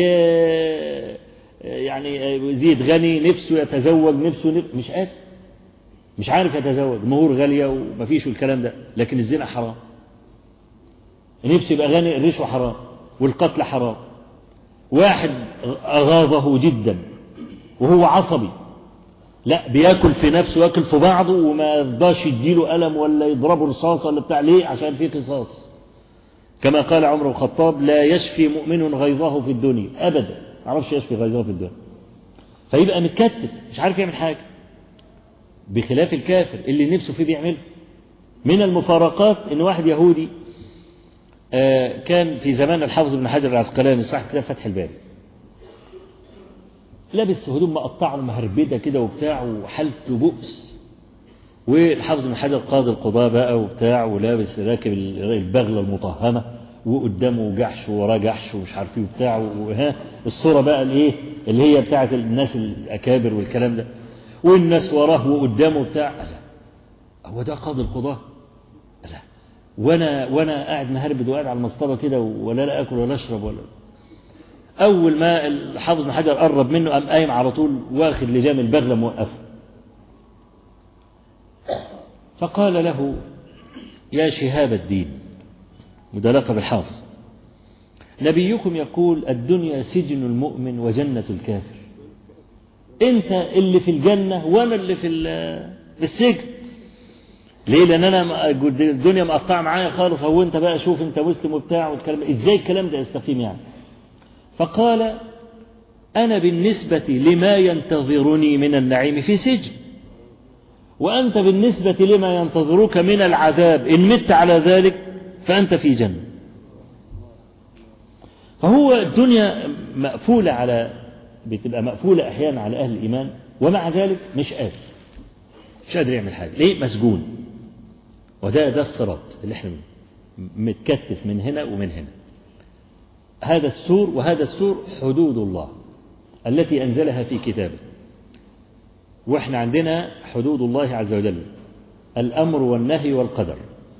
يعني يزيد غني، نفسه يتزوج، نفسه مش قادر، مش عارف يتزوج، مهور غالية ومفيش والكلام ده. لكن الزنا حرام. نفسه يبقى غني، الرشوة حرام والقتل حرام. واحد أغاظه جدا وهو عصبي، لا بياكل في نفسه وياكل في بعضه وما يرضاش يديله ألم ولا يضربه رصاص ولا بتاع. ليه؟ عشان فيه قصاص. كما قال عمر بن الخطاب: لا يشفي مؤمن غيظه في الدنيا أبدا. ما عرفش يشفي غيظه في الدنيا، فيبقى متكتف مش عارف يعمل حاجة. بخلاف الكافر اللي نفسه فيه بيعمله. من المفارقات ان واحد يهودي كان في زمان الحافظ ابن حجر العسقلاني صاحب كتاب فتح الباري، لابس هدوم مقطعه ومهربده كده وبتاع وحالته بؤس، والحافظ ابن حجر قاضي القضاة بقى وبتاع ولابس راكب البغلة المطهمة وقدامه جحش ووراه جحش ومش عارف ايه وبتاع وها الصورة بقى الايه اللي هي بتاعت الناس الأكابر والكلام ده، والناس وراه وقدامه بتاع. لا هو ده قاضي القضاة؟ لا وانا قاعد مهربد وقاعد على المصطبة كده ولا لا اكل ولا اشرب ولا. اول ما الحافظ ابن حجر قرب منه قام قايم على طول واخد لجام البغلة موقفه، فقال له يا شهاب الدين، وده لقب الحافظ، نبيكم يقول الدنيا سجن المؤمن وجنة الكافر، انت اللي في الجنة وانا اللي في السجن. ليه؟ لان انا الدنيا مقطعه معايا خالص، هو انت بقى شوف انت مسلم وبتاع والكلام، ازاي الكلام ده يستقيم يعني؟ فقال انا بالنسبة لما ينتظرني من النعيم في سجن، وأنت بالنسبة لما ينتظرك من العذاب إن مت على ذلك فأنت في جنة. فهو الدنيا مقفولة بتبقى مقفولة أحيانا على أهل الإيمان، ومع ذلك مش قادر يعمل حاجة. ليه؟ مسجون. وده الصراط اللي احنا متكتف من هنا ومن هنا. هذا السور، وهذا السور حدود الله التي أنزلها في كتابه. واحنا عندنا حدود الله عز وجل، الأمر والنهي والقدر.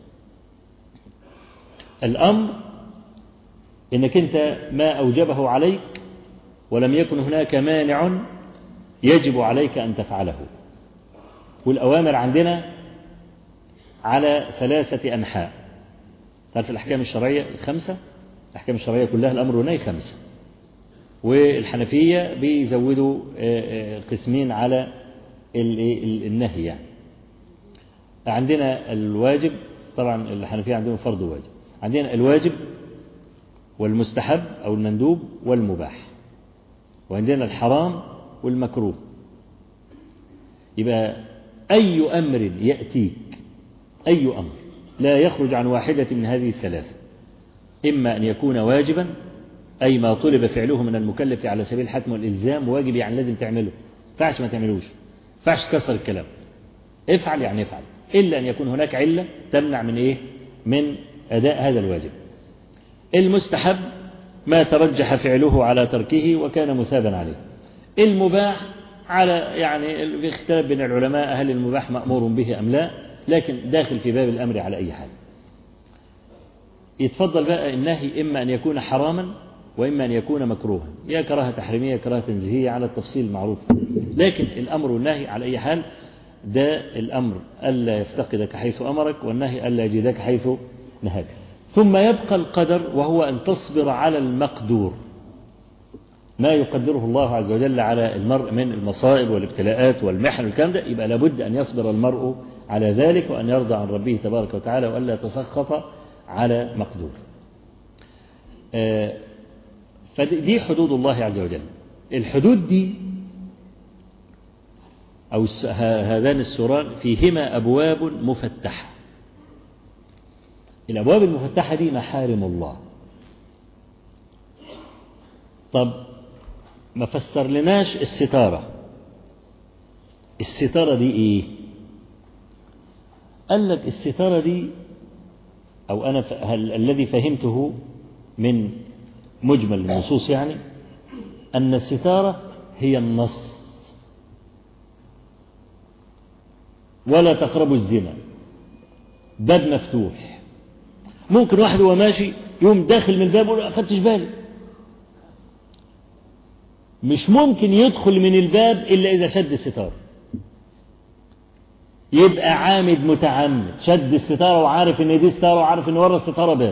الأمر إنك أنت ما أوجبه عليك ولم يكن هناك مانع يجب عليك أن تفعله. والأوامر عندنا على 3 أنحاء. تعرف الأحكام الشرعية 5، الأحكام الشرعية كلها الأمر والنهي 5، والحنفية بيزودوا قسمين على النهي. يعني عندنا الواجب، طبعا الحنفية عندهم فرض وواجب، عندنا الواجب والمستحب أو المندوب والمباح، وعندنا الحرام والمكروه. يبقى أي أمر يأتيك، أي أمر لا يخرج عن واحدة من هذه الثلاثة، إما أن يكون واجبا أي ما طلب فعله من المكلف على سبيل الحتم والإلزام، واجب يعني لازم تعمله، فعش ما تعملوش، فعش تكسر الكلام، افعل يعني افعل، إلا أن يكون هناك علة تمنع من أداء هذا الواجب. المستحب ما ترجح فعله على تركه وكان مثابا عليه. المباح على يعني في اختلاف بين العلماء هل المباح مأمور به أم لا، لكن داخل في باب الأمر على أي حال. يتفضل بقى النهي إما أن يكون حراما وإما أن يكون مكروها، يا كراهة تحريمية كراهة تنزيهية على التفصيل المعروف. لكن الأمر والنهي على أي حال ده الأمر ألا يفتقدك حيث أمرك، والنهي ألا يجدك حيث نهاك. ثم يبقى القدر، وهو أن تصبر على المقدور، ما يقدره الله عز وجل على المرء من المصائب والابتلاءات والمحن والكلام ده، يبقى لابد أن يصبر المرء على ذلك، وأن يرضى عن ربه تبارك وتعالى، وألا يتسخط على مقدور. فدي حدود الله عز وجل. الحدود دي أو هذان السوران فيهما أبواب مفتحة. الأبواب المفتحة دي محارم الله. طب ما فسر لناش الستارة. الستارة دي إيه؟ قال لك الستارة دي، أو أنا الذي فهمته من مجمل النصوص يعني، أن الستارة هي النص. ولا تقربوا الزنا، باب مفتوح، ممكن واحد وهو ماشي يوم داخل من الباب ولا أخدتش بالي، مش ممكن يدخل من الباب إلا إذا شد الستارة. يبقى عامد متعمد شد الستارة وعارف إن دي ستارة وعارف إن ورا الستارة باب.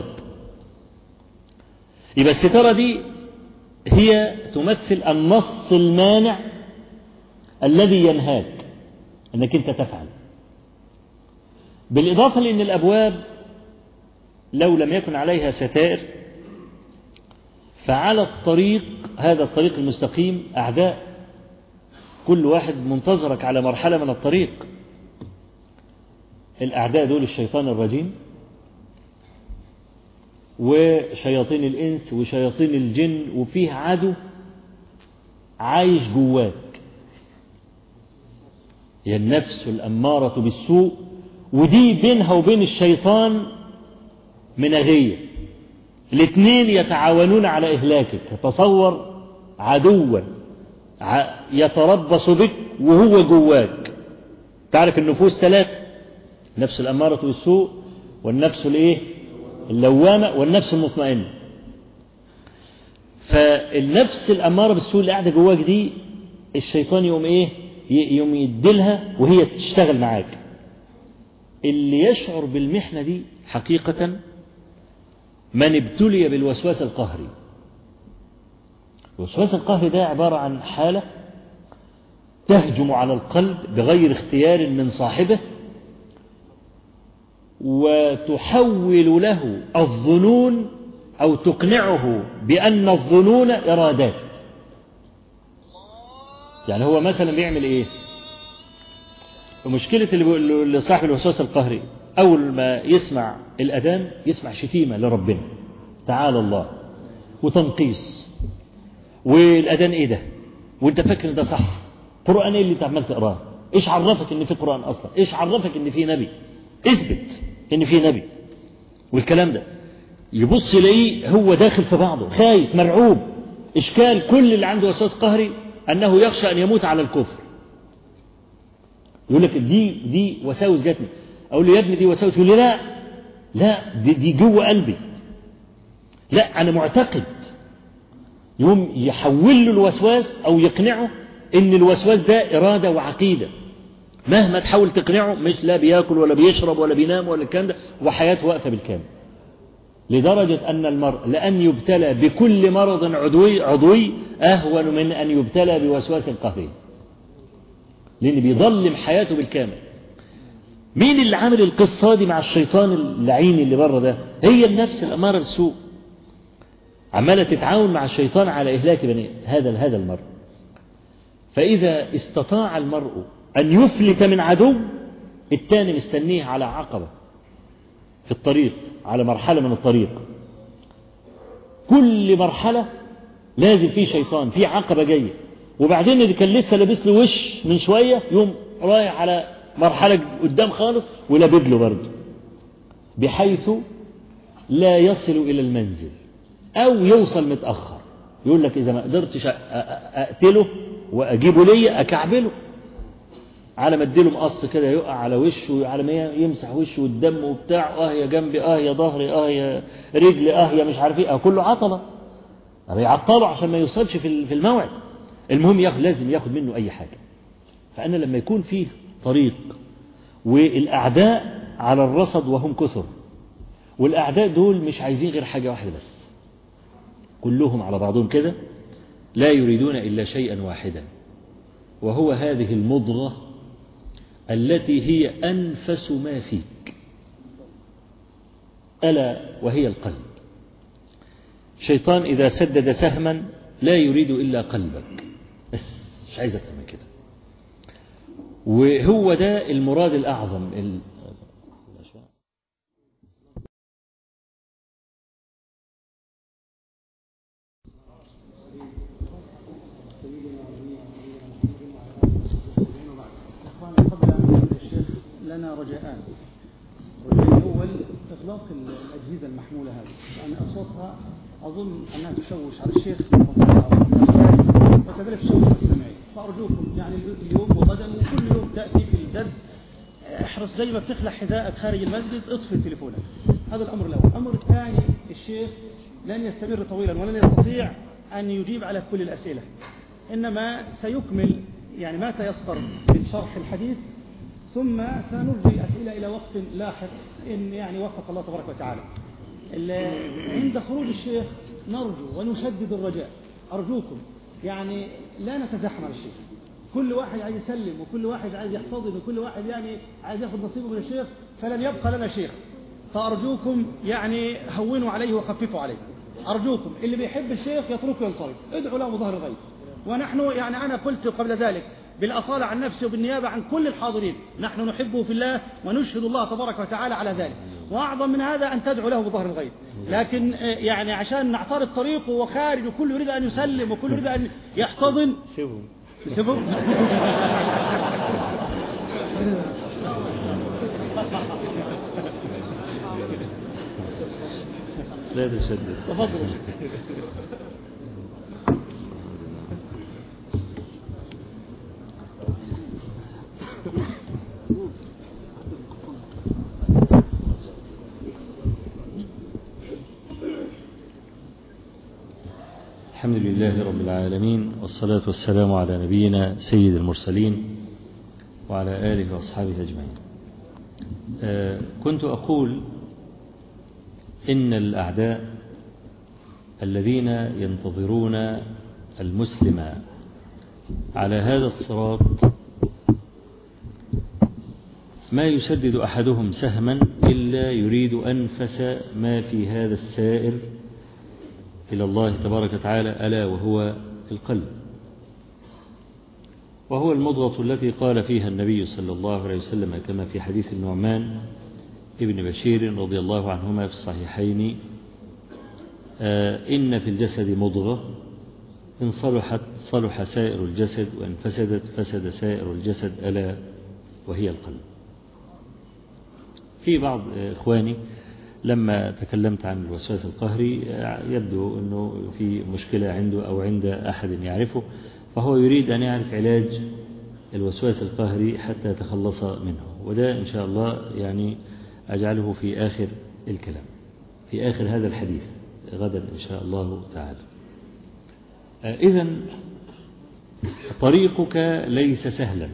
يبقى الستارة دي هي تمثل النص المانع الذي ينهاك أنك أنت تفعل. بالإضافة لأن الأبواب لو لم يكن عليها ستائر فعلى الطريق، هذا الطريق المستقيم، أعداء، كل واحد منتظرك على مرحلة من الطريق. الأعداء دول الشيطان الرجيم وشياطين الإنس وشياطين الجن، وفيه عدو عايش جواك، هي النفس الأمارة بالسوء، ودي بينها وبين الشيطان مناغية، الاثنين يتعاونون على إهلاكك. تصور عدوا يتربص بك وهو جواك. تعرف النفوس 3، النفس الأمارة بالسوء، والنفس اللوامة، والنفس المطمئنة. فالنفس الأمارة بالسوء اللي قاعدة جواك دي الشيطان يوم يديلها وهي تشتغل معاك. اللي يشعر بالمحنة دي حقيقة من ابتلي بالوسواس القهري. الوسواس القهري ده عبارة عن حالة تهجم على القلب بغير اختيار من صاحبه، وتحول له الظنون أو تقنعه بأن الظنون إرادات. يعني هو مثلا بيعمل إيه؟ مشكلة اللي صاحب الوسواس القهري أول ما يسمع الأذان يسمع شتيمة لربنا تعالى الله وتنقيص، والأذان إيه ده؟ وانت فاكر ده صح؟ قرآن إيه اللي انت عمال تقراه؟ إيش عرفك إن في قرآن أصلا؟ إيش عرفك إن في نبي؟ اثبت إن في نبي. والكلام ده يبص يلاقيه هو داخل في بعضه، خايف مرعوب إشكال. كل اللي عنده وسواس قهري أنه يخشى أن يموت على الكفر. يقول لك دي وساوس جاتني، أقول له يا ابني دي وساوس، يقول لي لا دي جوه قلبي، لا أنا معتقد. يقوم يحول له الوسواس أو يقنعه إن الوسواس ده إرادة وعقيدة. مهما تحاول تقنعه مش لا بياكل ولا بيشرب ولا بينام ولا الكلام ده، وحياته واقفة بالكامل. لدرجة أن المرء لأن يبتلى بكل مرض عضوي أهون من أن يبتلى بوسواس قهري، لأن بيضلم حياته بالكامل. مين اللي عامل القصة دي مع الشيطان اللعين اللي بره ده؟ هي النفس الأمارة بالسوء، عمالة تتعاون مع الشيطان على إهلاك بني هذا المرء. فإذا استطاع المرء أن يفلت من عدو، الثاني مستنيه على عقبة في الطريق، على مرحلة من الطريق. كل مرحلة لازم فيه شيطان، فيه عقبة جاية، وبعدين اللي كان لسه لابس له وش من شوية يوم رايح على مرحلة قدام خالص ولابد له برضه، بحيث لا يصل إلى المنزل أو يوصل متأخر. يقول لك إذا ما قدرتش أقتله وأجيبه لي أكعبله، على ما اديله مقص كده يقع على وشه، على ما يمسح وشه والدم وبتاع، يا جنبي، يا ظهري، يا رجلي، يا مش عارف ايه، كله عطلة بيعطله عشان ما يوصلش في الموعد. المهم لازم ياخد منه أي حاجة. فأنا لما يكون فيه طريق والأعداء على الرصد وهم كثر، والأعداء دول مش عايزين غير حاجة واحدة بس، كلهم على بعضهم كده لا يريدون إلا شيئا واحدا، وهو هذه المضغة التي هي أنفس ما فيك، ألا وهي القلب. الشيطان إذا سدد سهما لا يريد إلا قلبك بس، مش عايز أكتر من كده. وهو ده المراد الأعظم. لنا رجاءان. الرجاء الأول إطلاق الأجهزة المحمولة هذه، يعني أصواتها أظن أنها تشوش على الشيخ وكذلك تشوش على السمعي. فأرجوكم يعني اليوم وغدا وكل يوم تأتي في الدرس احرص زي ما بتخلع حذاءك خارج المسجد اطفي تليفونك. هذا الأمر الأول. الأمر الثاني، الشيخ لن يستمر طويلا ولن يستطيع أن يجيب على كل الأسئلة، إنما سيكمل يعني ما تيسر من شرح الحديث، ثم سنرجي أسئلة إلى وقت لاحق إن يعني وفق الله تبارك وتعالى. عند خروج الشيخ نرجو ونشدد الرجاء، أرجوكم يعني لا نتزحم على الشيخ، كل واحد عايز يسلم وكل واحد عايز يحتضن وكل واحد يعني عايز ياخذ نصيبه من الشيخ، فلن يبقى لنا شيخ. فأرجوكم يعني هونوا عليه وخففوا عليه. أرجوكم اللي بيحب الشيخ يتركه ينصرف، ادعوا له بظهر غيب. ونحن يعني أنا قلت قبل ذلك بالأصالة عن نفسي وبالنيابة عن كل الحاضرين، نحن نحبه في الله ونشهد الله تبارك وتعالى على ذلك. وأعظم من هذا أن تدعو له بظهر الغيب. لكن يعني عشان نعترض طريقه وخارج وكل يريد أن يسلم وكل يريد أن يحتضن سيبه لا تشدد. تفضل. الحمد لله رب العالمين، والصلاة والسلام على نبينا سيد المرسلين وعلى آله وأصحابه أجمعين. كنت أقول إن الأعداء الذين ينتظرون المسلم على هذا الصراط ما يسدد أحدهم سهما إلا يريد أنفس ما في هذا السائر إلى الله تبارك وتعالى، ألا وهو القلب، وهو المضغة التي قال فيها النبي صلى الله عليه وسلم كما في حديث النعمان ابن بشير رضي الله عنهما في الصحيحين: إن في الجسد مضغة إن صلحت صلح سائر الجسد وإن فسدت فسد سائر الجسد ألا وهي القلب. في بعض إخواني لما تكلمت عن الوسواس القهري يبدو أنه في مشكلة عنده أو عند أحد يعرفه، فهو يريد أن يعرف علاج الوسواس القهري حتى يتخلص منه، وده إن شاء الله يعني أجعله في آخر الكلام، في آخر هذا الحديث غدا إن شاء الله تعالى. إذن طريقك ليس سهلا،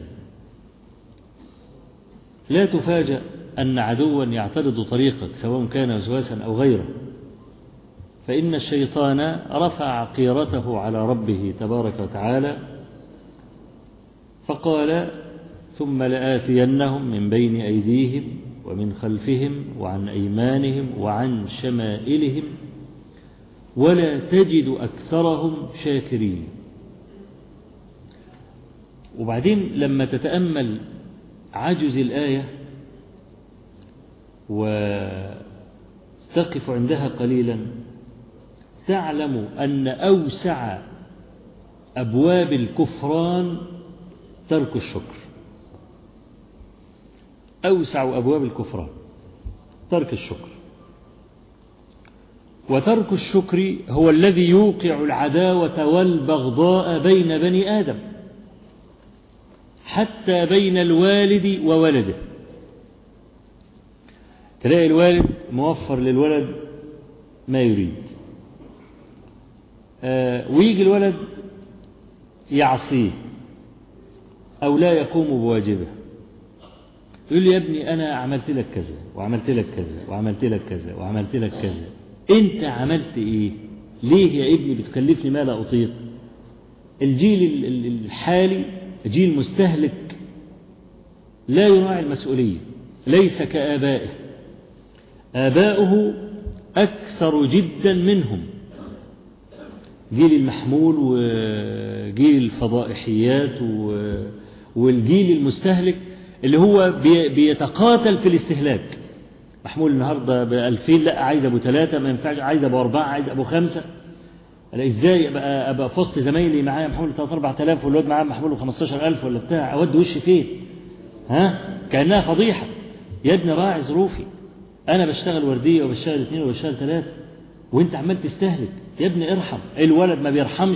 لا تفاجأ أن عدوا يعترض طريقك سواء كان وسواسا أو غيره، فإن الشيطان رفع قيرته على ربه تبارك وتعالى فقال: ثم لآتينهم من بين أيديهم ومن خلفهم وعن أيمانهم وعن شمائلهم ولا تجد أكثرهم شاكرين. وبعدين لما تتأمل عجز الآية وتقف عندها قليلا تعلم أن أوسع أبواب الكفران ترك الشكر. أوسع أبواب الكفران ترك الشكر، وترك الشكر هو الذي يوقع العداوة والبغضاء بين بني آدم، حتى بين الوالد وولده. تلاقي الوالد موفر للولد ما يريد، ويجي الولد يعصيه أو لا يقوم بواجبه، يقول لي: يا ابني أنا عملت لك كذا وعملت لك كذا وعملت لك كذا وعملت لك كذا، أنت عملت إيه؟ ليه يا ابني بتكلفني ما لا أطيق؟ الجيل الحالي جيل مستهلك لا يراعي المسؤولية، ليس كآبائه. آباؤه أكثر جدا منهم، جيل المحمول وجيل الفضائحيات والجيل المستهلك اللي هو بيتقاتل في الاستهلاك. محمول النهاردة ب2000، لا عايز أبو 3، ما ينفعش، عايز أبو 4، عايز أبو 5. إزاي أبقى في وسط زمايلي معايا محمول 3-4,000 والواد معاه محمول 15,000 ولا بتاع، أود وشي فين؟ كأنها فضيحة. يا ابني راعي ظروفي، أنا بشتغل وردية وبشتغل 2 وبشتغل 3 وانت عمال تستهلك. يا ابني ارحم. الولد ما بيرحمش،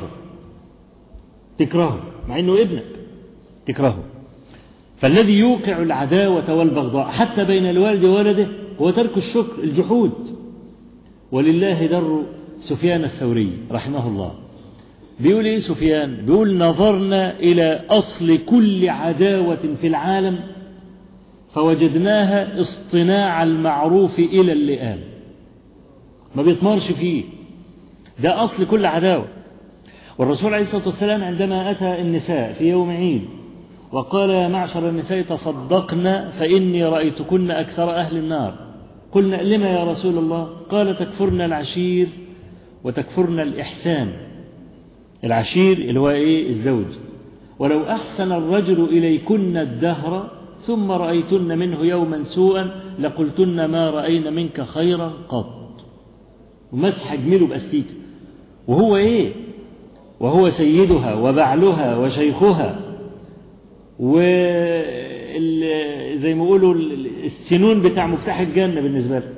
تكرهه مع انه ابنك، تكرهه. فالذي يوقع العداوة والبغضاء حتى بين الوالد وولده هو ترك الشكر، الجحود. ولله در سفيان الثوري رحمه الله، بيقول ايه سفيان؟ بيقول: نظرنا إلى أصل كل عداوة في العالم فوجدناها اصطناع المعروف إلى اللئام. ما بيطمرش فيه، ده أصل كل عداوة. والرسول عليه الصلاة والسلام عندما أتى النساء في يوم عيد وقال: يا معشر النساء تصدقن فإني رأيتكن أكثر أهل النار. قلنا: لما يا رسول الله؟ قال: تكفرن العشير وتكفرن الإحسان. العشير اللي هو إيه؟ الزوج. ولو أحسن الرجل إليكن الدهر ثم رأيتن منه يوما سوءا لقلتن ما رأينا منك خيرا قط. ومسح جميله بأستيك، وهو إيه؟ وهو سيدها وبعلها وشيخها، وزي ما يقولوا السنون بتاع مفتاح الجنة بالنسبة له.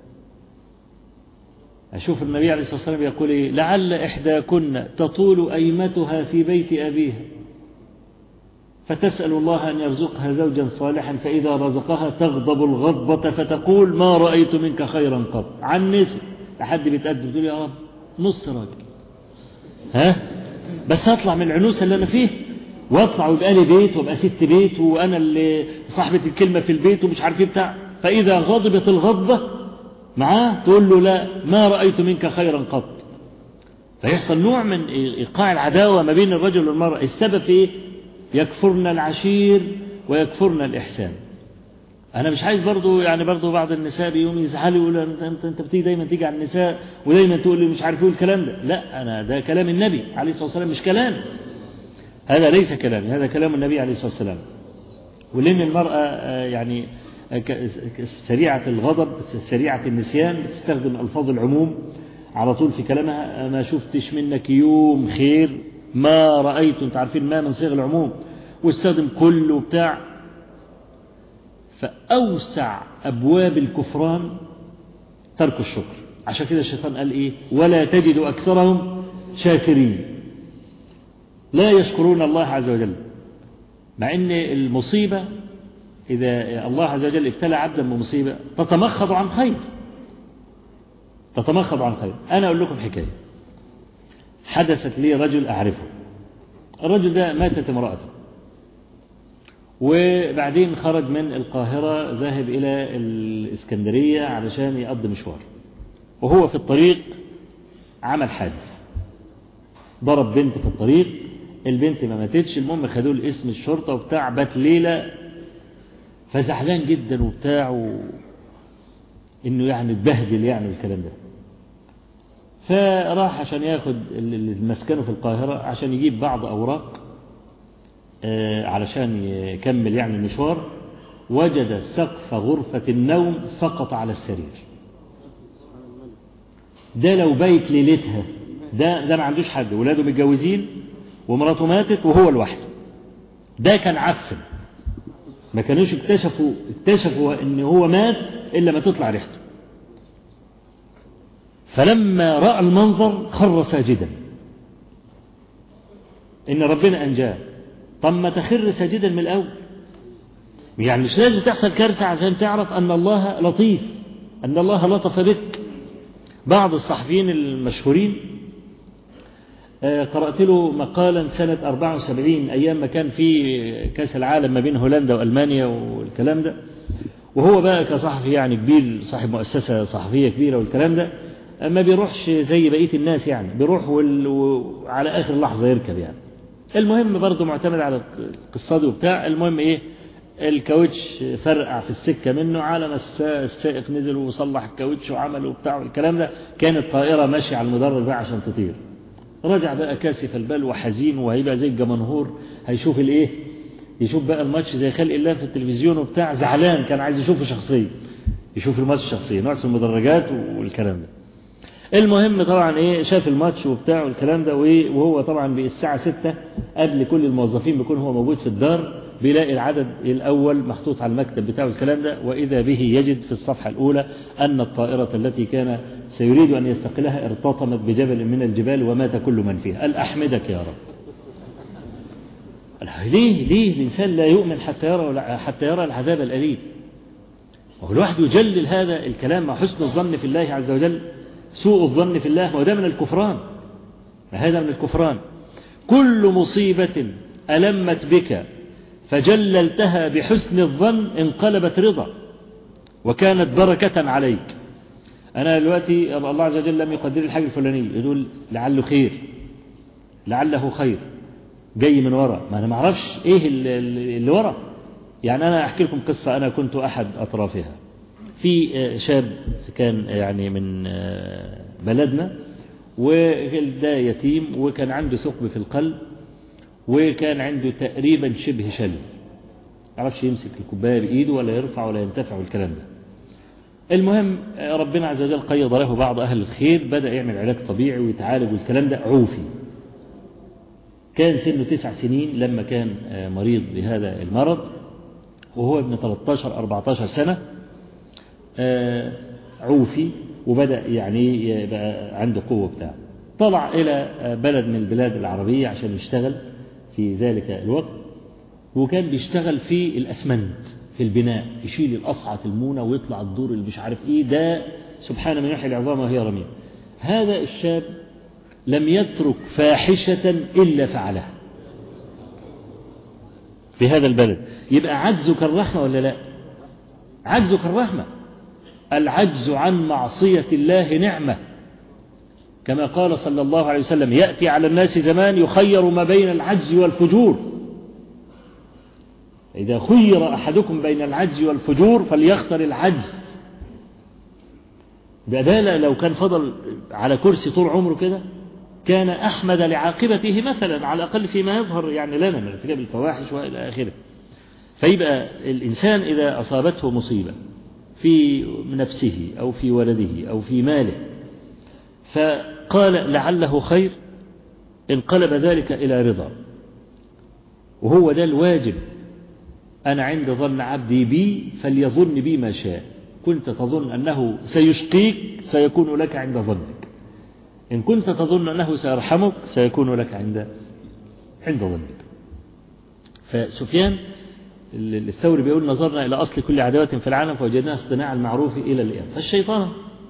أشوف النبي عليه الصلاة والسلام يقول إيه؟ لعل إحداكن تطول أيمتها في بيت أبيها فتسأل الله أن يرزقها زوجا صالحا، فإذا رزقها تغضب الغضبة فتقول ما رأيت منك خيرا قط. عن نسي لحد بيتقدم تقول يا رب نص راجل، ها بس هطلع من العنوسة اللي أنا فيه واطلع ويبقى لي بيت وابقى ست بيت وأنا اللي صاحبة الكلمة في البيت ومش عارف ايه بتاع. فإذا غضبت الغضبة معاه تقول له لا ما رأيت منك خيرا قط. فيحصل نوع من إيقاع العداوة ما بين الرجل والمرأة. السبب في إيه؟ يكفرن العشير ويكفرن الإحسان. أنا مش عايز برضو يعني برضو بعض النساء بيوم يزعلوا يقولوا أنت بتيجي دايما تيجي على النساء ودايما تقول لي مش عارف ايه الكلام ده. لا، أنا ده كلام النبي عليه الصلاة والسلام مش كلام، هذا ليس كلامي، هذا كلام النبي عليه الصلاة والسلام. ولأن المرأة يعني سريعة الغضب سريعة النسيان بتستخدم ألفاظ العموم على طول في كلامها. ما شفتش منك يوم خير، ما رأيت، انت عارفين ما من صيغ العموم، واستخدم كل وبتاع. فأوسع أبواب الكفران ترك الشكر. عشان كده الشيطان قال إيه؟ ولا تجد أكثرهم شاكرين، لا يشكرون الله عز وجل. مع أن المصيبة إذا الله عز وجل ابتلى عبدا بمصيبة تتمخض عن خير، تتمخض عن خير. أنا أقول لكم حكاية حدثت لي رجل أعرفه. الرجل ده ماتت امرأته، وبعدين خرج من القاهرة ذاهب إلى الإسكندرية علشان يقضي مشوار، وهو في الطريق عمل حادث، ضرب بنت في الطريق، البنت ما ماتتش. المهم خدوه لاسم الشرطة وبتاع، بات ليلة، فزعلان جدا وبتاع إنه يعني اتبهدل يعني الكلام ده. فراح عشان ياخد المسكنه في القاهرة عشان يجيب بعض أوراق علشان يكمل يعني المشوار. وجد سقف غرفة النوم سقط على السرير. ده لو بيت ليلتها، ده ما عندوش حد، ولاده متجوزين ومراته ماتت وهو لوحده. ده كان عفن، ما كانوش اكتشفوا ان هو مات الا ما تطلع ريحته. فلما رأى المنظر خر ساجدا ان ربنا انجاه. طب ما تخر ساجدا من الاول، يعني مش لازم تحصل كارثة عشان تعرف ان الله لطيف، ان الله لطف بك. بعض الصحفيين المشهورين قرأت له مقالا سنة 74 أيام ما كان في كأس العالم ما بين هولندا وألمانيا والكلام ده، وهو بقى كصحفي يعني كبير صاحب مؤسسة صحفية كبيرة والكلام ده، ما بيروحش زي بقية الناس يعني، بيروح وعلى آخر لحظة يركب يعني. المهم برضه معتمد على القصة وبتاع. المهم إيه، الكاوتش فرقع في السكة منه، على ما السائق نزل وصلح الكاوتش وعمل وبتاع والكلام ده. كانت طائرة ماشية على المدرج بقى عشان تطير. رجع بقى كاسف البال وحزين، وهيبقى زي الجمهور هيشوف الايه، يشوف بقى الماتش زي خلق الله في التلفزيون وبتاع، زعلان كان عايز يشوفه شخصيا، يشوف الماتش شخصيا، نقعد في المدرجات والكلام ده. المهم طبعا ايه، شاف الماتش وبتاع والكلام ده، وهو طبعا بالساعة 6 قبل كل الموظفين بيكون هو موجود في الدار، بيلاقي العدد الأول محطوط على المكتب بتاعه الكلام ده، وإذا به يجد في الصفحة الأولى أن الطائرة التي كان سيريد أن يستقلها ارتطمت بجبل من الجبال ومات كل من فيها. قال أحمدك يا رب. ليه الإنسان لا يؤمن حتى يرى العذاب الأليم؟ وهو الواحد يجلل هذا الكلام مع حسن الظن في الله عز وجل، سوء الظن في الله، وده من الكفران، هذا من الكفران. كل مصيبة ألمت بك فجللتها بحسن الظن انقلبت رضا وكانت بركة عليك. أنا دلوقتي الله عز وجل لم يقدر الحاجة الفلانية، يقول لعله خير، لعله خير جاي من وراء، ما أنا ما أعرفش إيه اللي وراء. يعني أنا أحكي لكم قصة، أنا كنت أحد أطرافها. في شاب كان يعني من بلدنا، وده يتيم، وكان عنده ثقب في القلب، وكان عنده تقريبا شبه شلل، يعرفش يمسك الكوباية بإيده ولا يرفع ولا ينتفع والكلام ده. المهم ربنا عز وجل قيض له بعض أهل الخير، بدأ يعمل علاج طبيعي ويتعالج والكلام ده، عوفي. كان سنه 9 سنين لما كان مريض بهذا المرض، وهو ابن 13-14 سنة عوفي، وبدأ يعني يبقى عنده قوة بتاعه. طلع إلى بلد من البلاد العربية عشان يشتغل في ذلك الوقت، وكان بيشتغل في الأسمنت في البناء، يشيل الأصعة المونة ويطلع الدور اللي مش عارف إيه ده، سبحان من يحيي العظام وهي رميم. هذا الشاب لم يترك فاحشة إلا فعلها في هذا البلد. يبقى عجزك الرحمة ولا لا؟ عجزك الرحمة. العجز عن معصية الله نعمة، كما قال صلى الله عليه وسلم: يأتي على الناس زمان يخير ما بين العجز والفجور، إذا خير أحدكم بين العجز والفجور فليختر العجز. بدالا لو كان فضل على كرسي طول عمره كده كان أحمد لعاقبته مثلا، على الأقل فيما يظهر يعني لنا من ارتكاب الفواحش وإلى آخره. فيبقى الإنسان إذا أصابته مصيبة في نفسه أو في ولده أو في ماله فقال لعله خير، انقلب ذلك إلى رضا. وهو ده الواجب. أنا عند ظن عبدي بي فليظن بي ما شاء. كنت تظن أنه سيشقيك سيكون لك عند ظنك، إن كنت تظن أنه سيرحمك سيكون لك عند ظنك. فسفيان الثوري بيقول: نظرنا إلى أصل كل عداوة في العالم فوجدناها اصطناع المعروف إلى الآن. فالشيطان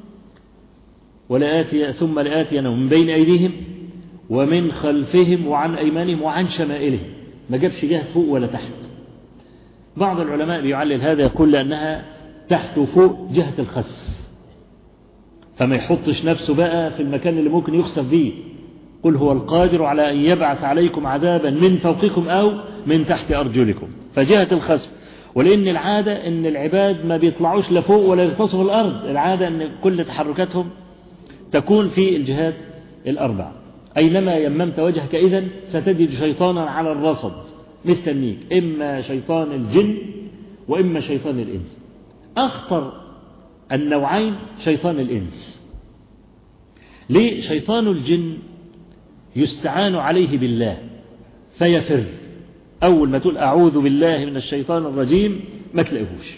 ثم لآتينهم من بين أيديهم ومن خلفهم وعن أيمانهم وعن شمائلهم. ما جابش جهة فوق ولا تحت. بعض العلماء بيعلل هذا، يقول لأنها تحت وفوق جهة الخسف، فما يحطش نفسه بقى في المكان اللي ممكن يخسف فيه. قل هو القادر على أن يبعث عليكم عذابا من فوقكم أو من تحت أرجلكم، فجهة الخسف. ولأن العادة أن العباد ما بيطلعوش لفوق ولا يغتصوا الأرض، العادة أن كل تحركاتهم تكون في الجهات الأربع. أينما يممت وجهك إذن ستجد شيطانا على الرصد مستنيك، إما شيطان الجن وإما شيطان الإنس. أخطر النوعين شيطان الإنس. ليه؟ شيطان الجن يستعان عليه بالله فيفر، أول ما تقول أعوذ بالله من الشيطان الرجيم ما تلاقيهوش.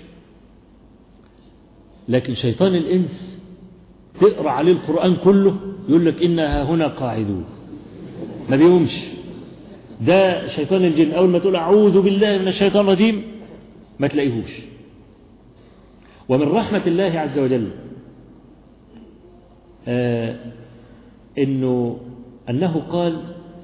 لكن شيطان الإنس تقرأ عليه القرآن كله يقول لك إنها هنا قاعدون، ما بيقومش. ده شيطان الجن أول ما تقول أعوذ بالله من الشيطان الرجيم ما تلاقيهوش. ومن رحمة الله عز وجل أنه قال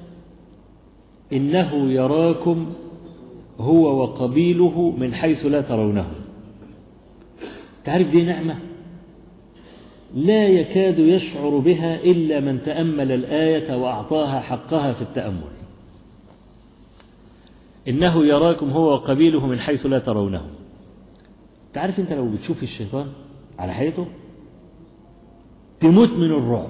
إنه يراكم هو وقبيله من حيث لا ترونه. تعرف دي نعمة لا يكاد يشعر بها إلا من تأمل الآية وأعطاها حقها في التأمل. إنه يراكم هو وقبيله من حيث لا ترونه. تعرف أنت لو بتشوف الشيطان على حياته تموت من الرعب،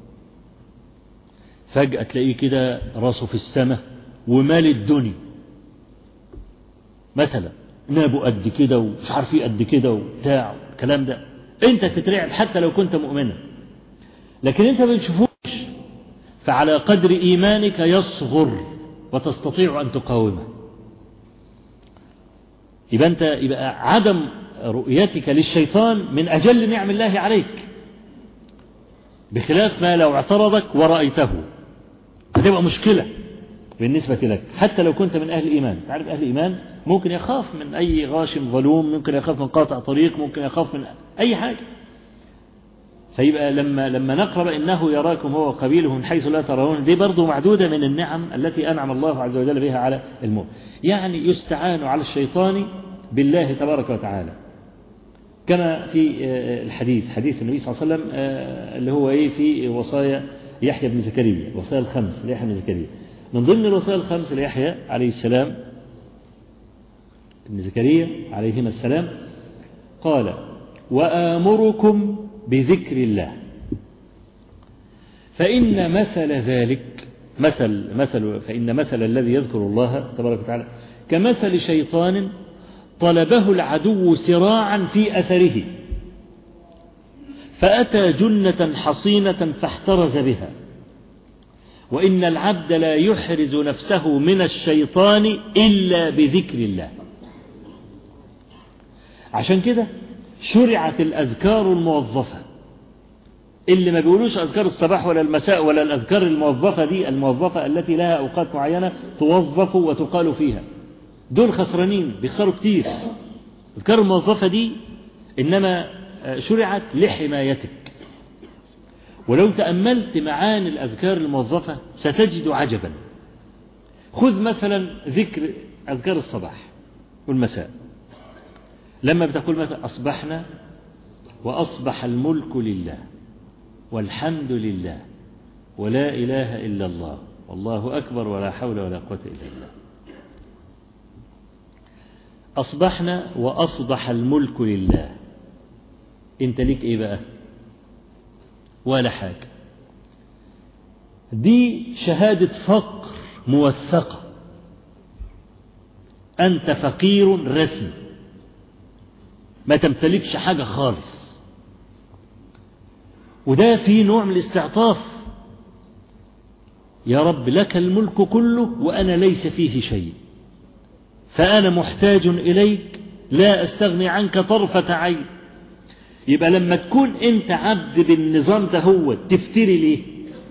فجأة تلاقيه كده راسه في السماء ومال الدنيا مثلا، نابه قد كده ومش عارف ايه قد كده وبتاع الكلام ده، انت تترعب حتى لو كنت مؤمنا. لكن انت ما بتشوفوش، فعلى قدر ايمانك يصغر وتستطيع ان تقاومه. يبقى عدم رؤيتك للشيطان من اجل نعم الله عليك، بخلاف ما لو اعترضك ورأيته هتبقى مشكلة بالنسبة لك حتى لو كنت من أهل الإيمان. تعرف أهل الإيمان ممكن يخاف من أي غاشم ظلوم، ممكن يخاف من قاطع طريق، ممكن يخاف من أي حاجة. فيبقى لما نقرأ إنه يراكم هو قبيله من حيث لا ترون، دي برضو معدودة من النعم التي أنعم الله عز وجل بها على المؤمن. يعني يستعان على الشيطان بالله تبارك وتعالى، كما في الحديث حديث النبي صلى الله عليه وسلم اللي هو في وصايا يحيى بن زكريا، وصايا الخمس ليحيى بن زكريا. من ضمن الوصايا الخمس ليحيى عليه السلام بن زكريا عليهما السلام قال: وآمركم بذكر الله فإن مثل ذلك فإن مثل الذي يذكر الله تبارك وتعالى كمثل شيطان طلبه العدو سراعا في أثره، فأتى جنة حصينة فاحترز بها. وإن العبد لا يحرز نفسه من الشيطان إلا بذكر الله. عشان كده شرعت الأذكار الموظفة، اللي ما بيقولوش أذكار الصباح ولا المساء ولا الأذكار الموظفة دي، الموظفة التي لها أوقات معينة توظف وتقال فيها، دول خسرانين، بيخسروا كتير. الأذكار الموظفة دي إنما شرعت لحمايتك. ولو تأملت معاني الأذكار الموظفة ستجد عجبا. خذ مثلا ذكر أذكار الصباح والمساء، لما بتقول مثلا أصبحنا وأصبح الملك لله والحمد لله ولا إله إلا الله والله أكبر ولا حول ولا قوة إلا بالله. أصبحنا وأصبح الملك لله، أنت ليك إيه بقى؟ ولا حاجة. دي شهادة فقر موثقة، أنت فقير رسمي، ما تمتلكش حاجة خالص. وده في نوع من الاستعطاف، يا رب لك الملك كله وأنا ليس فيه شيء، فأنا محتاج إليك لا أستغني عنك طرفة عين. يبقى لما تكون أنت عبد بالنظام ده هو تفتري ليه؟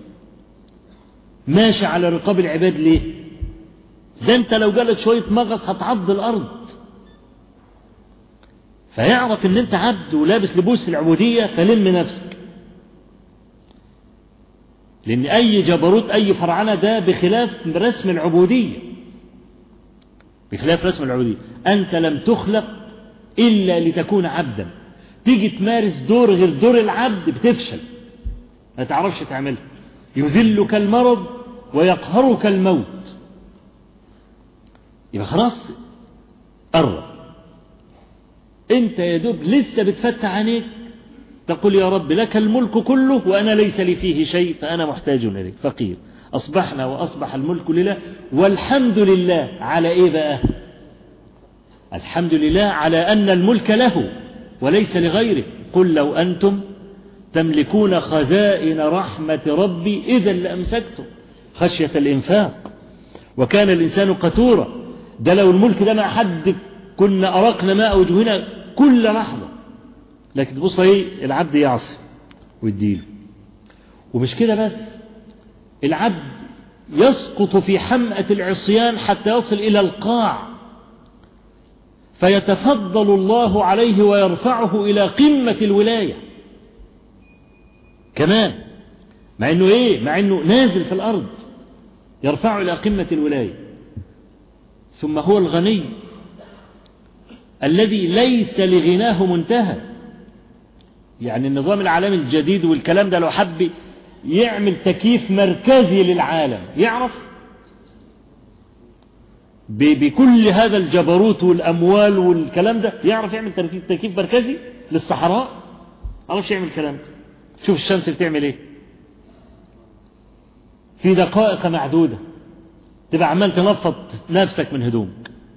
ماشي على رقاب العباد ليه؟ ده أنت لو جالك شوية مغص هتعض الأرض. فيعرف أن أنت عبد ولابس لبوس العبودية، فلم نفسك، لأن أي جبروت أي فرعنة ده بخلاف رسم العبودية، بخلاف رسم العبودية. أنت لم تخلق إلا لتكون عبدا، تيجي تمارس دور غير دور العبد بتفشل، ما تعرفش تعملها، يذلك المرض ويقهرك الموت. يبقى خلاص قرب، انت يا دوب لسه بتفتح عينيك تقول يا رب لك الملك كله وأنا ليس لي فيه شيء فأنا محتاج إليك فقير. أصبحنا وأصبح الملك لله والحمد لله. على إيه بقى؟ الحمد لله على أن الملك له وليس لغيره. قل لو أنتم تملكون خزائن رحمة ربي إذا لأمسكتم خشية الإنفاق وكان الإنسان قتورا. ده لو الملك ده مع حد كنا أرقنا ماء وجهنا كل لحظة، لكن تبص ايه العبد يعصي ويديله. ومش كده بس، العبد يسقط في حمأة العصيان حتى يصل إلى القاع، فيتفضل الله عليه ويرفعه إلى قمة الولاية كمان، مع انه ايه، مع انه نازل في الأرض يرفعه إلى قمة الولاية. ثم هو الغني الذي ليس لغناه منتهى. يعني النظام العالمي الجديد والكلام ده لو حب يعمل تكييف مركزي للعالم يعرف بكل هذا الجبروت والأموال والكلام ده، يعرف يعمل تكييف مركزي للصحراء؟ ما يعرفش يعمل الكلام ده. شوف الشمس بتعمل ايه في دقائق معدودة، تبقى عمال تنفض نفسك من هدومك.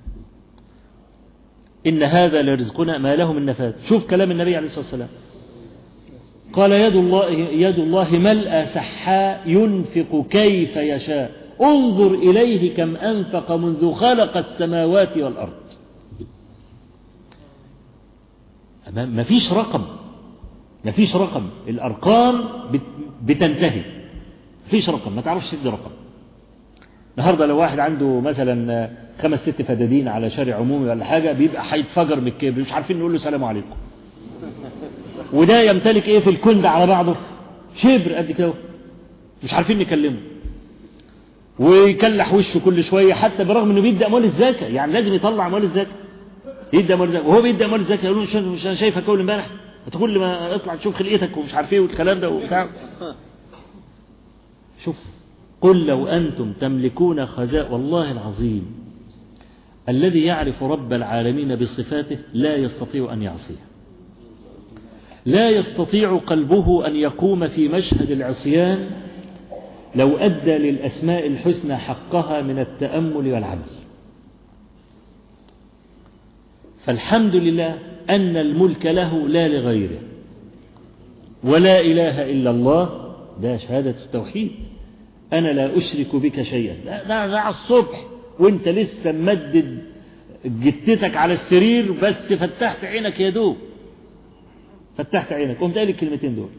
إن هذا لرزقنا ما له من نفاد. شوف كلام النبي عليه الصلاة والسلام، قال يد الله ملأ سحاء ينفق كيف يشاء انظر إليه كم أنفق منذ خلق السماوات والأرض. ما فيش رقم، ما فيش رقم، الأرقام بتنتهي، ما فيش رقم، ما تعرفش تدي رقم. النهارده لو واحد عنده مثلا 5-6 فدادين على شارع عمومي ولا حاجة بيبقى هيتفجر من الكبر، مش عارفين نقول له سلام عليكم. وده يمتلك ايه في الكون ده على بعضه؟ شبر قد كده، مش عارفين نكلمه، ويكلح وشه كل شوية، حتى برغم انه بيدي اموال الزكاة، يعني لازم يطلع اموال الزكاة، يدي اموال الزكاة، وهو بيدي اموال الزكاة يقولون مش انا شايفك اول امبارح تقول لي ما اطلع تشوف خلقتك ومش عارف ايه والكلام ده وبتاع. شوف، قل لو أنتم تملكون خزائن، والله العظيم الذي يعرف رب العالمين بصفاته لا يستطيع أن يعصيه، لا يستطيع قلبه أن يقوم في مشهد العصيان لو أدى للأسماء الحسنى حقها من التأمل والعمل. فالحمد لله أن الملك له لا لغيره، ولا إله إلا الله، ده شهادة التوحيد. أنا لا أشرك بك شيئا. ده على الصبح وانت لسه ممدد جتتك على السرير، بس فتحت عينك يا دوب، فتحت عينك قمت قايل الكلمتين دول.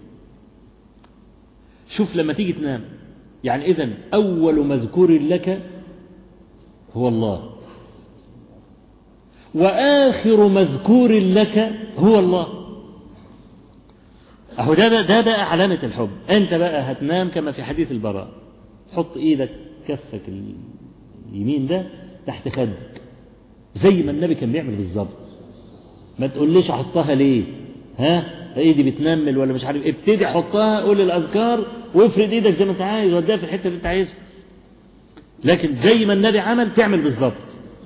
شوف لما تيجي تنام، يعني إذن أول مذكور لك هو الله، وآخر مذكور لك هو الله. أهو ده بقى علامة الحب. أنت بقى هتنام كما في حديث البراء، حط إيدك كفك اليمين ده تحت خدك زي ما النبي كان بيعمل بالظبط. ما تقوليش أحطها ليه، ايدي بتنمل ولا مش عارف، ابتدي حطها، قول الأذكار وافرد ايدك زي ما انت عايز، وديها في الحتة اللي انت عايزها، لكن زي ما النبي عمل تعمل بالظبط.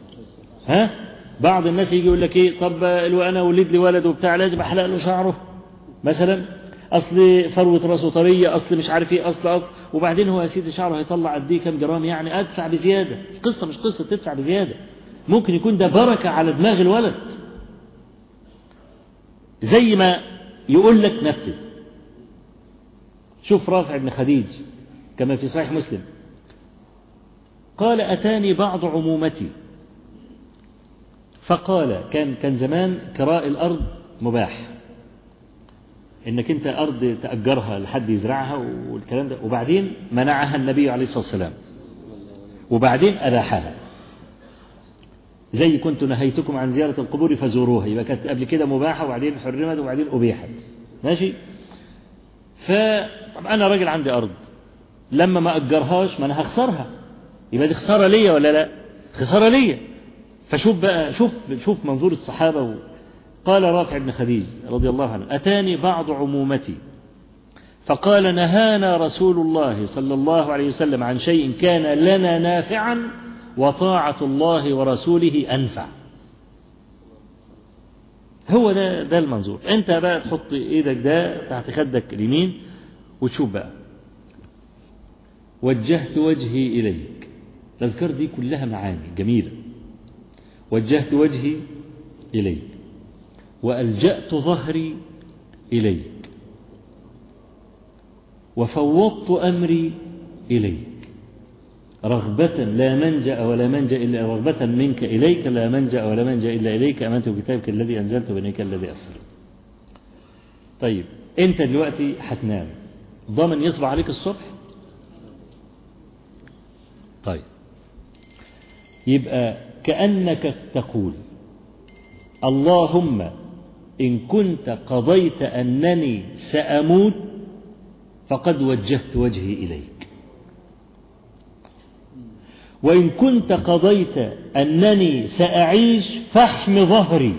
بعض الناس يجي يقول لك ايه، طب انا ولد لي ولد وبتاع لازم احلق له شعره مثلا، اصل فروة راسه طريه، اصل مش عارف ايه، اصل وبعدين هو يا سيدي شعره هيطلع قد ايه كام جرام، يعني ادفع بزياده. القصه مش قصه تدفع بزياده، ممكن يكون ده بركه على دماغ الولد. زي ما يقول لك نفذ. شوف رافع بن خديج كما في صحيح مسلم قال أتاني بعض عمومتي فقال، كان زمان كراء الأرض مباح، إنك أنت أرض تأجرها لحد يزرعها والكلام ده، وبعدين منعها النبي عليه الصلاة والسلام، وبعدين أباحها. زي كنت نهيتكم عن زيارة القبور فزوروها، يبقى كانت قبل كده مباحة وبعدين حرمت وبعدين أبيحت. ماشي. طب أنا راجل عندي أرض، لما ما أجرهاش ما أنا هخسرها، يبقى دي خسارة ليا ولا لا؟ خسارة ليا. فشوف بقى، شوف منظور الصحابة. قال رافع بن خديج رضي الله عنه أتاني بعض عمومتي فقال نهانا رسول الله صلى الله عليه وسلم عن شيء كان لنا نافعا وطاعة الله ورسوله أنفع. هو ده المنظور. أنت بقى تحط إيدك ده تحت خدك اليمين وتشوف بقى وجهت وجهي إليك. الأذكار دي كلها معاني جميلة. وجهت وجهي إليك وألجأت ظهري إليك وفوضت أمري إليك رغبة لا منجأ ولا منجأ إلا رغبة منك إليك لا منجأ ولا منجأ إلا إليك آمنت بكتابك الذي أنزلت وبنيك الذي أرسلت. طيب أنت دلوقتي هتنام، ضامن يصبح عليك الصبح؟ طيب يبقى كأنك تقول اللهم إن كنت قضيت أنني سأموت فقد وجهت وجهي إليك، وإن كنت قضيت أنني سأعيش فاحم ظهري.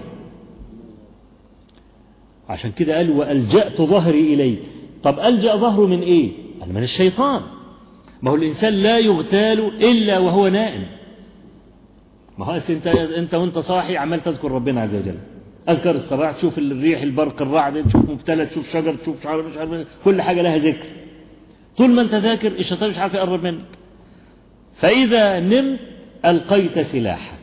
عشان كده قال وألجأت ظهري إليك. طب ألجأ ظهره من إيه؟ قال من الشيطان. ما هو الإنسان لا يغتال إلا وهو نائم. ما هو أنت وانت صاحي عمال تذكر ربنا عز وجل، أذكر الصباح، تشوف الريح البرق الرعد، تشوف مبتلى، تشوف شجر، تشوف شعر، مش عارف، كل حاجة لها ذكر. طول ما أنت ذاكر الشيطان مش عارف يقرب منك. فإذا نمت ألقيت سلاحك.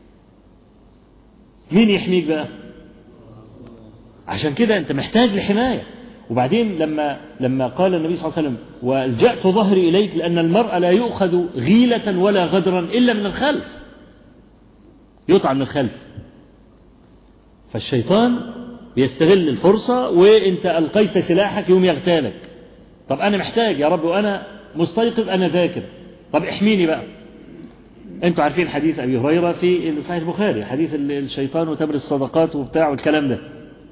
مين يحميك بقى؟ عشان كده أنت محتاج لحماية. وبعدين لما قال النبي صلى الله عليه وسلم وألجأت ظهري إليك، لأن المرء لا يؤخذ غيلة ولا غدرا إلا من الخلف، يطعن من الخلف. فالشيطان بيستغل الفرصة، وانت ألقيت سلاحك يوم يغتالك. طب أنا محتاج يا رب وأنا مستيقظ أنا ذاكر، طب احميني بقى. انتوا عارفين حديث أبي هريرة في صحيح البخاري، حديث الشيطان وتبر الصدقات وبتاع والكلام ده.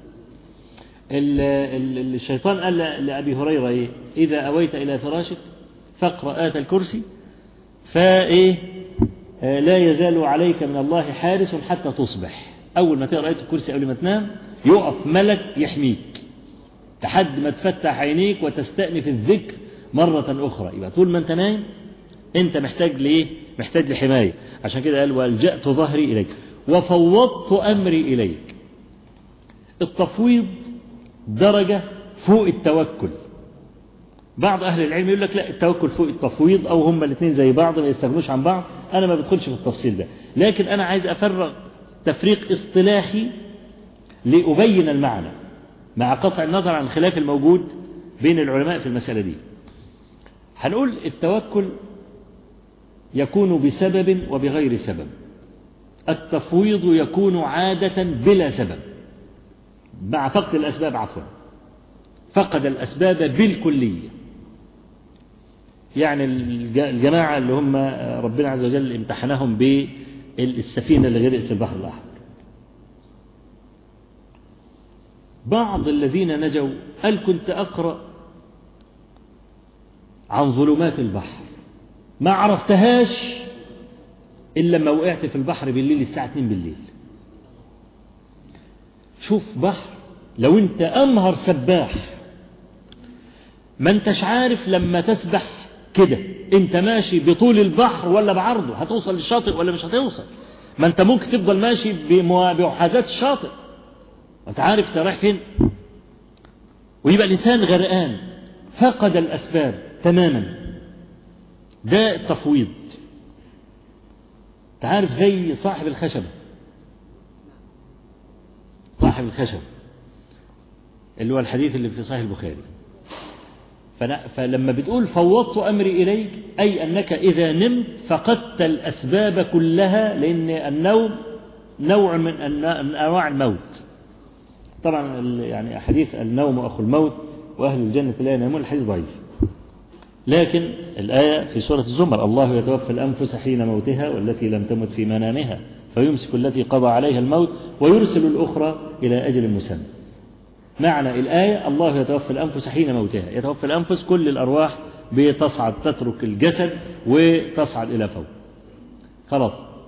الشيطان قال لأبي هريرة إيه؟ إذا أويت إلى فراشك فاقرأ آية الكرسي فإيه لا يزال عليك من الله حارس حتى تصبح. أول ما تقرأ آية الكرسي قبل ما تنام يقف ملك يحميك لحد ما تفتح عينيك وتستأنف الذكر مرة أخرى. يبقى طول ما أنت نايم أنت محتاج لإيه؟ محتاج لحماية. عشان كده قال وألجأت ظهري إليك وفوضت أمري إليك. التفويض درجة فوق التوكل. بعض أهل العلم يقول لك لا، التوكل فوق التفويض، أو هما الاثنين زي بعض ما يستغنوش عن بعض. أنا ما بدخلش في التفصيل ده، لكن أنا عايز أفرغ تفريق اصطلاحي لأبين المعنى مع قطع النظر عن الخلاف الموجود بين العلماء في المسألة دي. هنقول التوكل يكون بسبب وبغير سبب. التفويض يكون عادة بلا سبب مع فقد الأسباب، عفوا فقد الأسباب بالكلية. يعني الجماعة اللي هم ربنا عز وجل امتحنهم بالسفينة اللي غرقت في البحر الأحمر، بعض الذين نجوا قال كنت أقرأ عن ظلمات البحر ما عرفتهاش إلا لما وقعت في البحر بالليل الساعة 2 بالليل. شوف بحر، لو انت أمهر سباح ما انتش عارف لما تسبح كده انت ماشي بطول البحر ولا بعرضه، هتوصل للشاطئ ولا مش هتوصل. ما انت ممكن تفضل ماشي بمحاذاة الشاطئ وانت عارف انت رايح فين، ويبقى الإنسان غرقان فقد الأسباب تماما. ده التفويض. تعرف زي صاحب الخشبة، صاحب الخشبة اللي هو الحديث اللي في صحيح البخاري. فلما بتقول فوضت أمري إليك أي أنك إذا نمت فقدت الأسباب كلها، لأن النوم نوع من أنواع الموت. طبعا يعني حديث النوم أخو الموت وأهل الجنة لا ينامون الحديث ضعيف، لكن الآية في سورة الزمر الله يتوفى الأنفس حين موتها والتي لم تمت في منامها فيمسك التي قضى عليها الموت ويرسل الأخرى إلى أجل مسمى. معنى الآية الله يتوفى الأنفس حين موتها، يتوفى الأنفس كل الأرواح بتصعد تترك الجسد وتصعد إلى فوق خلاص،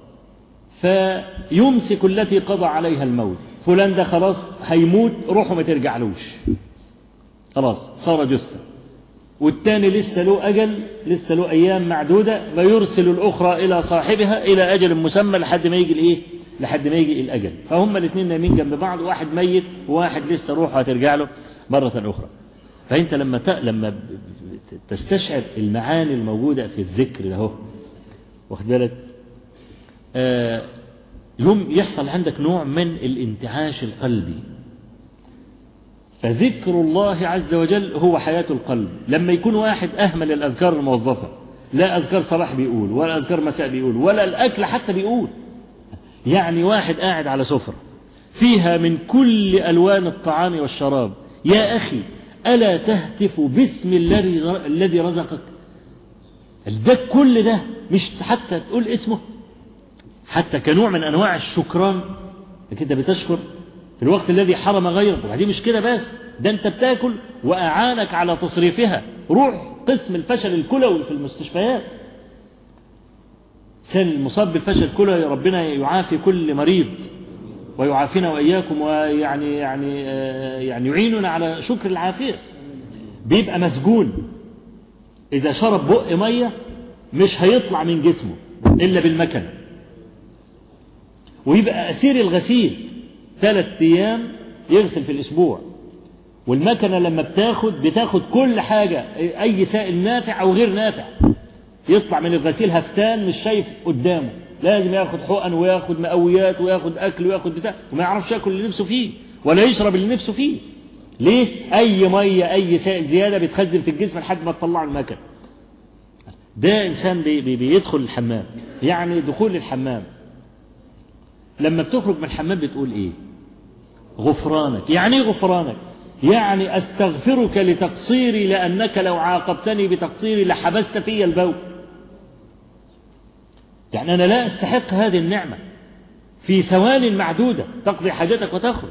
فيمسك التي قضى عليها الموت. فلان ده خلاص هيموت، روحه ما ترجعلوش خلاص صار جثة، والتاني لسه له أجل، لسه له أيام معدودة، فيرسل الأخرى إلى صاحبها إلى أجل مسمى لحد ما يجي الإيه؟ لحد ما يجي الأجل. فهم الاثنين نايمين جنب بعض، واحد ميت وواحد لسه روحه هترجع له مرة أخرى. فأنت لما تستشعر المعاني الموجودة في الذكر ده، واخد بالك، يوم يحصل عندك نوع من الانتعاش القلبي. فذكر الله عز وجل هو حياة القلب. لما يكون واحد أهمل الأذكار الموظفة، لا أذكار صباح بيقول ولا أذكار مساء بيقول ولا الأكل حتى بيقول، يعني واحد قاعد على سفرة فيها من كل ألوان الطعام والشراب، يا أخي ألا تهتف باسم الذي رزقك؟ ده كل ده مش حتى تقول اسمه، حتى كنوع من أنواع الشكران كده بتشكر في الوقت الذي حرم غيرك. وبعدين مش كده بس، ده انت بتاكل وأعانك على تصريفها. روح قسم الفشل الكلوي في المستشفيات، سن المصاب بالفشل الكلوي ربنا يعافي كل مريض ويعافينا وإياكم، ويعني يعني يعيننا على شكر العافية. بيبقى مسجون، إذا شرب بق مية مش هيطلع من جسمه إلا بالمكنة، ويبقى أسير الغسيل 3 أيام يغسل في الأسبوع. والمكنة لما بتاخد كل حاجة، أي سائل نافع أو غير نافع، يطلع من الغسيل هفتان مش شايف قدامه، لازم ياخد حقن وياخد مقويات وياخد أكل وياخد بتاع، وما يعرفش ياكل اللي نفسه فيه ولا يشرب اللي نفسه فيه. ليه؟ أي مية أي سائل زيادة بيتخزن في الجسم لحد ما تطلعه المكنة. ده إنسان بيدخل الحمام، يعني دخول الحمام لما بتخرج من الحمام بتقول إيه؟ غفرانك. يعني إيه غفرانك؟ يعني أستغفرك لتقصيري، لأنك لو عاقبتني بتقصيري لحبست في البول. يعني أنا لا أستحق هذه النعمة، في ثوان معدودة تقضي حاجتك وتخرج.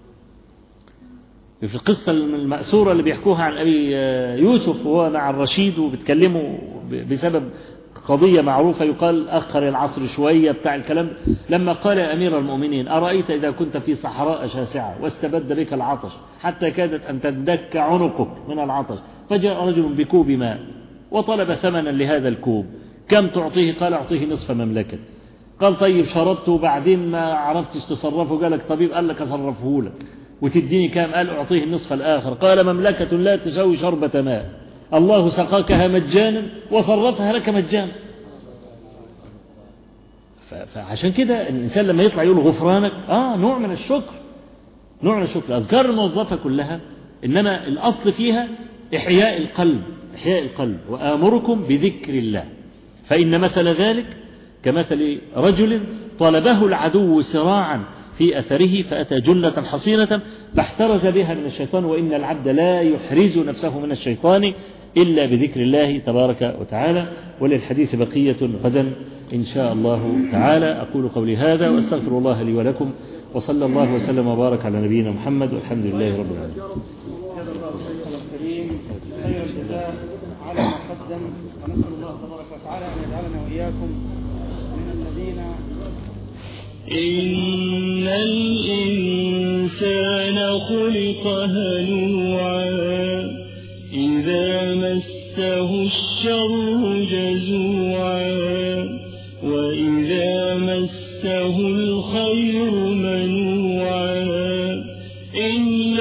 في القصة المأسورة اللي بيحكوها عن أبي يوسف وهو مع الرشيد وبتكلموا بسبب قضية معروفة، يقال أخر العصر شوية بتاع الكلام، لما قال يا أمير المؤمنين أرأيت إذا كنت في صحراء شاسعة واستبد بك العطش حتى كادت أن تندك عنقك من العطش، فجاء رجل بكوب ماء وطلب ثمنا لهذا الكوب، كم تعطيه؟ قال أعطيه نصف مملكة. قال طيب شربته وبعدين ما عرفتش تصرفه، قال لك طبيب قال لك أصرفه لك وتديني كام؟ قال أعطيه النصف الآخر. قال مملكة لا تساوي شربة ماء، الله سقاكها مجانا وصرفها لك مجانا. فعشان كده الإنسان لما يطلع يقول غفرانك نوع من الشكر، نوع من الشكر. الأذكار الموظفة كلها إنما الأصل فيها إحياء القلب، إحياء القلب. وآمركم بذكر الله فإن مثل ذلك كمثل رجل طلبه العدو سراعا في أثره فأتى جنة حصينة فاحترز بها من الشيطان، وإن العبد لا يحرز نفسه من الشيطان إلا بذكر الله تبارك وتعالى. وللحديث بقية غدا إن شاء الله تعالى. أقول قولي هذا وأستغفر الله لي ولكم، وصلى الله وسلم وبارك على نبينا محمد والحمد لله رب العالمين. جزا الله الشيخ الكريم خير الجزاء على ما قدم، ونسأل الله تبارك وتعالى أن يجعلنا وإياكم من الذين إن الإنسان خلق هلوعا إذا مسه الشر جزوعا وإذا مسه الخير منوعا إلا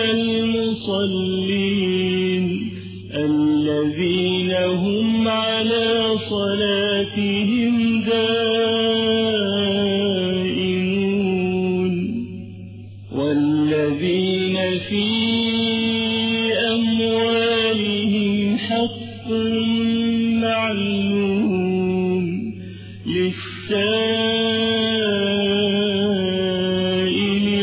المصلين الذين هم على صلاتهم دائمون والذين في أموالهم حق معلوم للسائل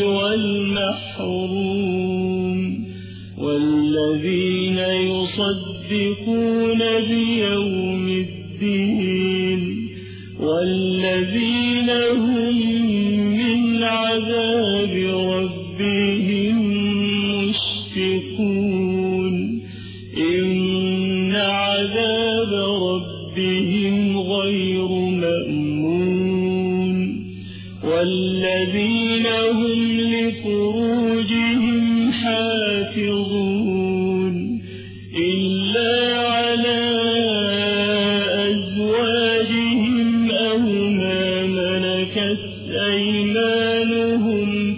والمحروم والذين يصدقون بيوم الدين والذين هم من عذاب ربهم مشفقون إن عذاب ربهم غير مأمون والذين هم لفروجهم حافظون إلا على أزواجهم أو ما ملكت أيمانهم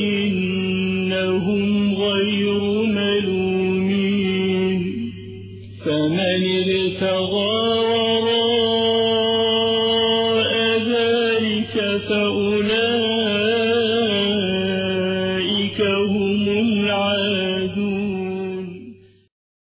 فإنهم غير ملومين فمن ابتغى وراء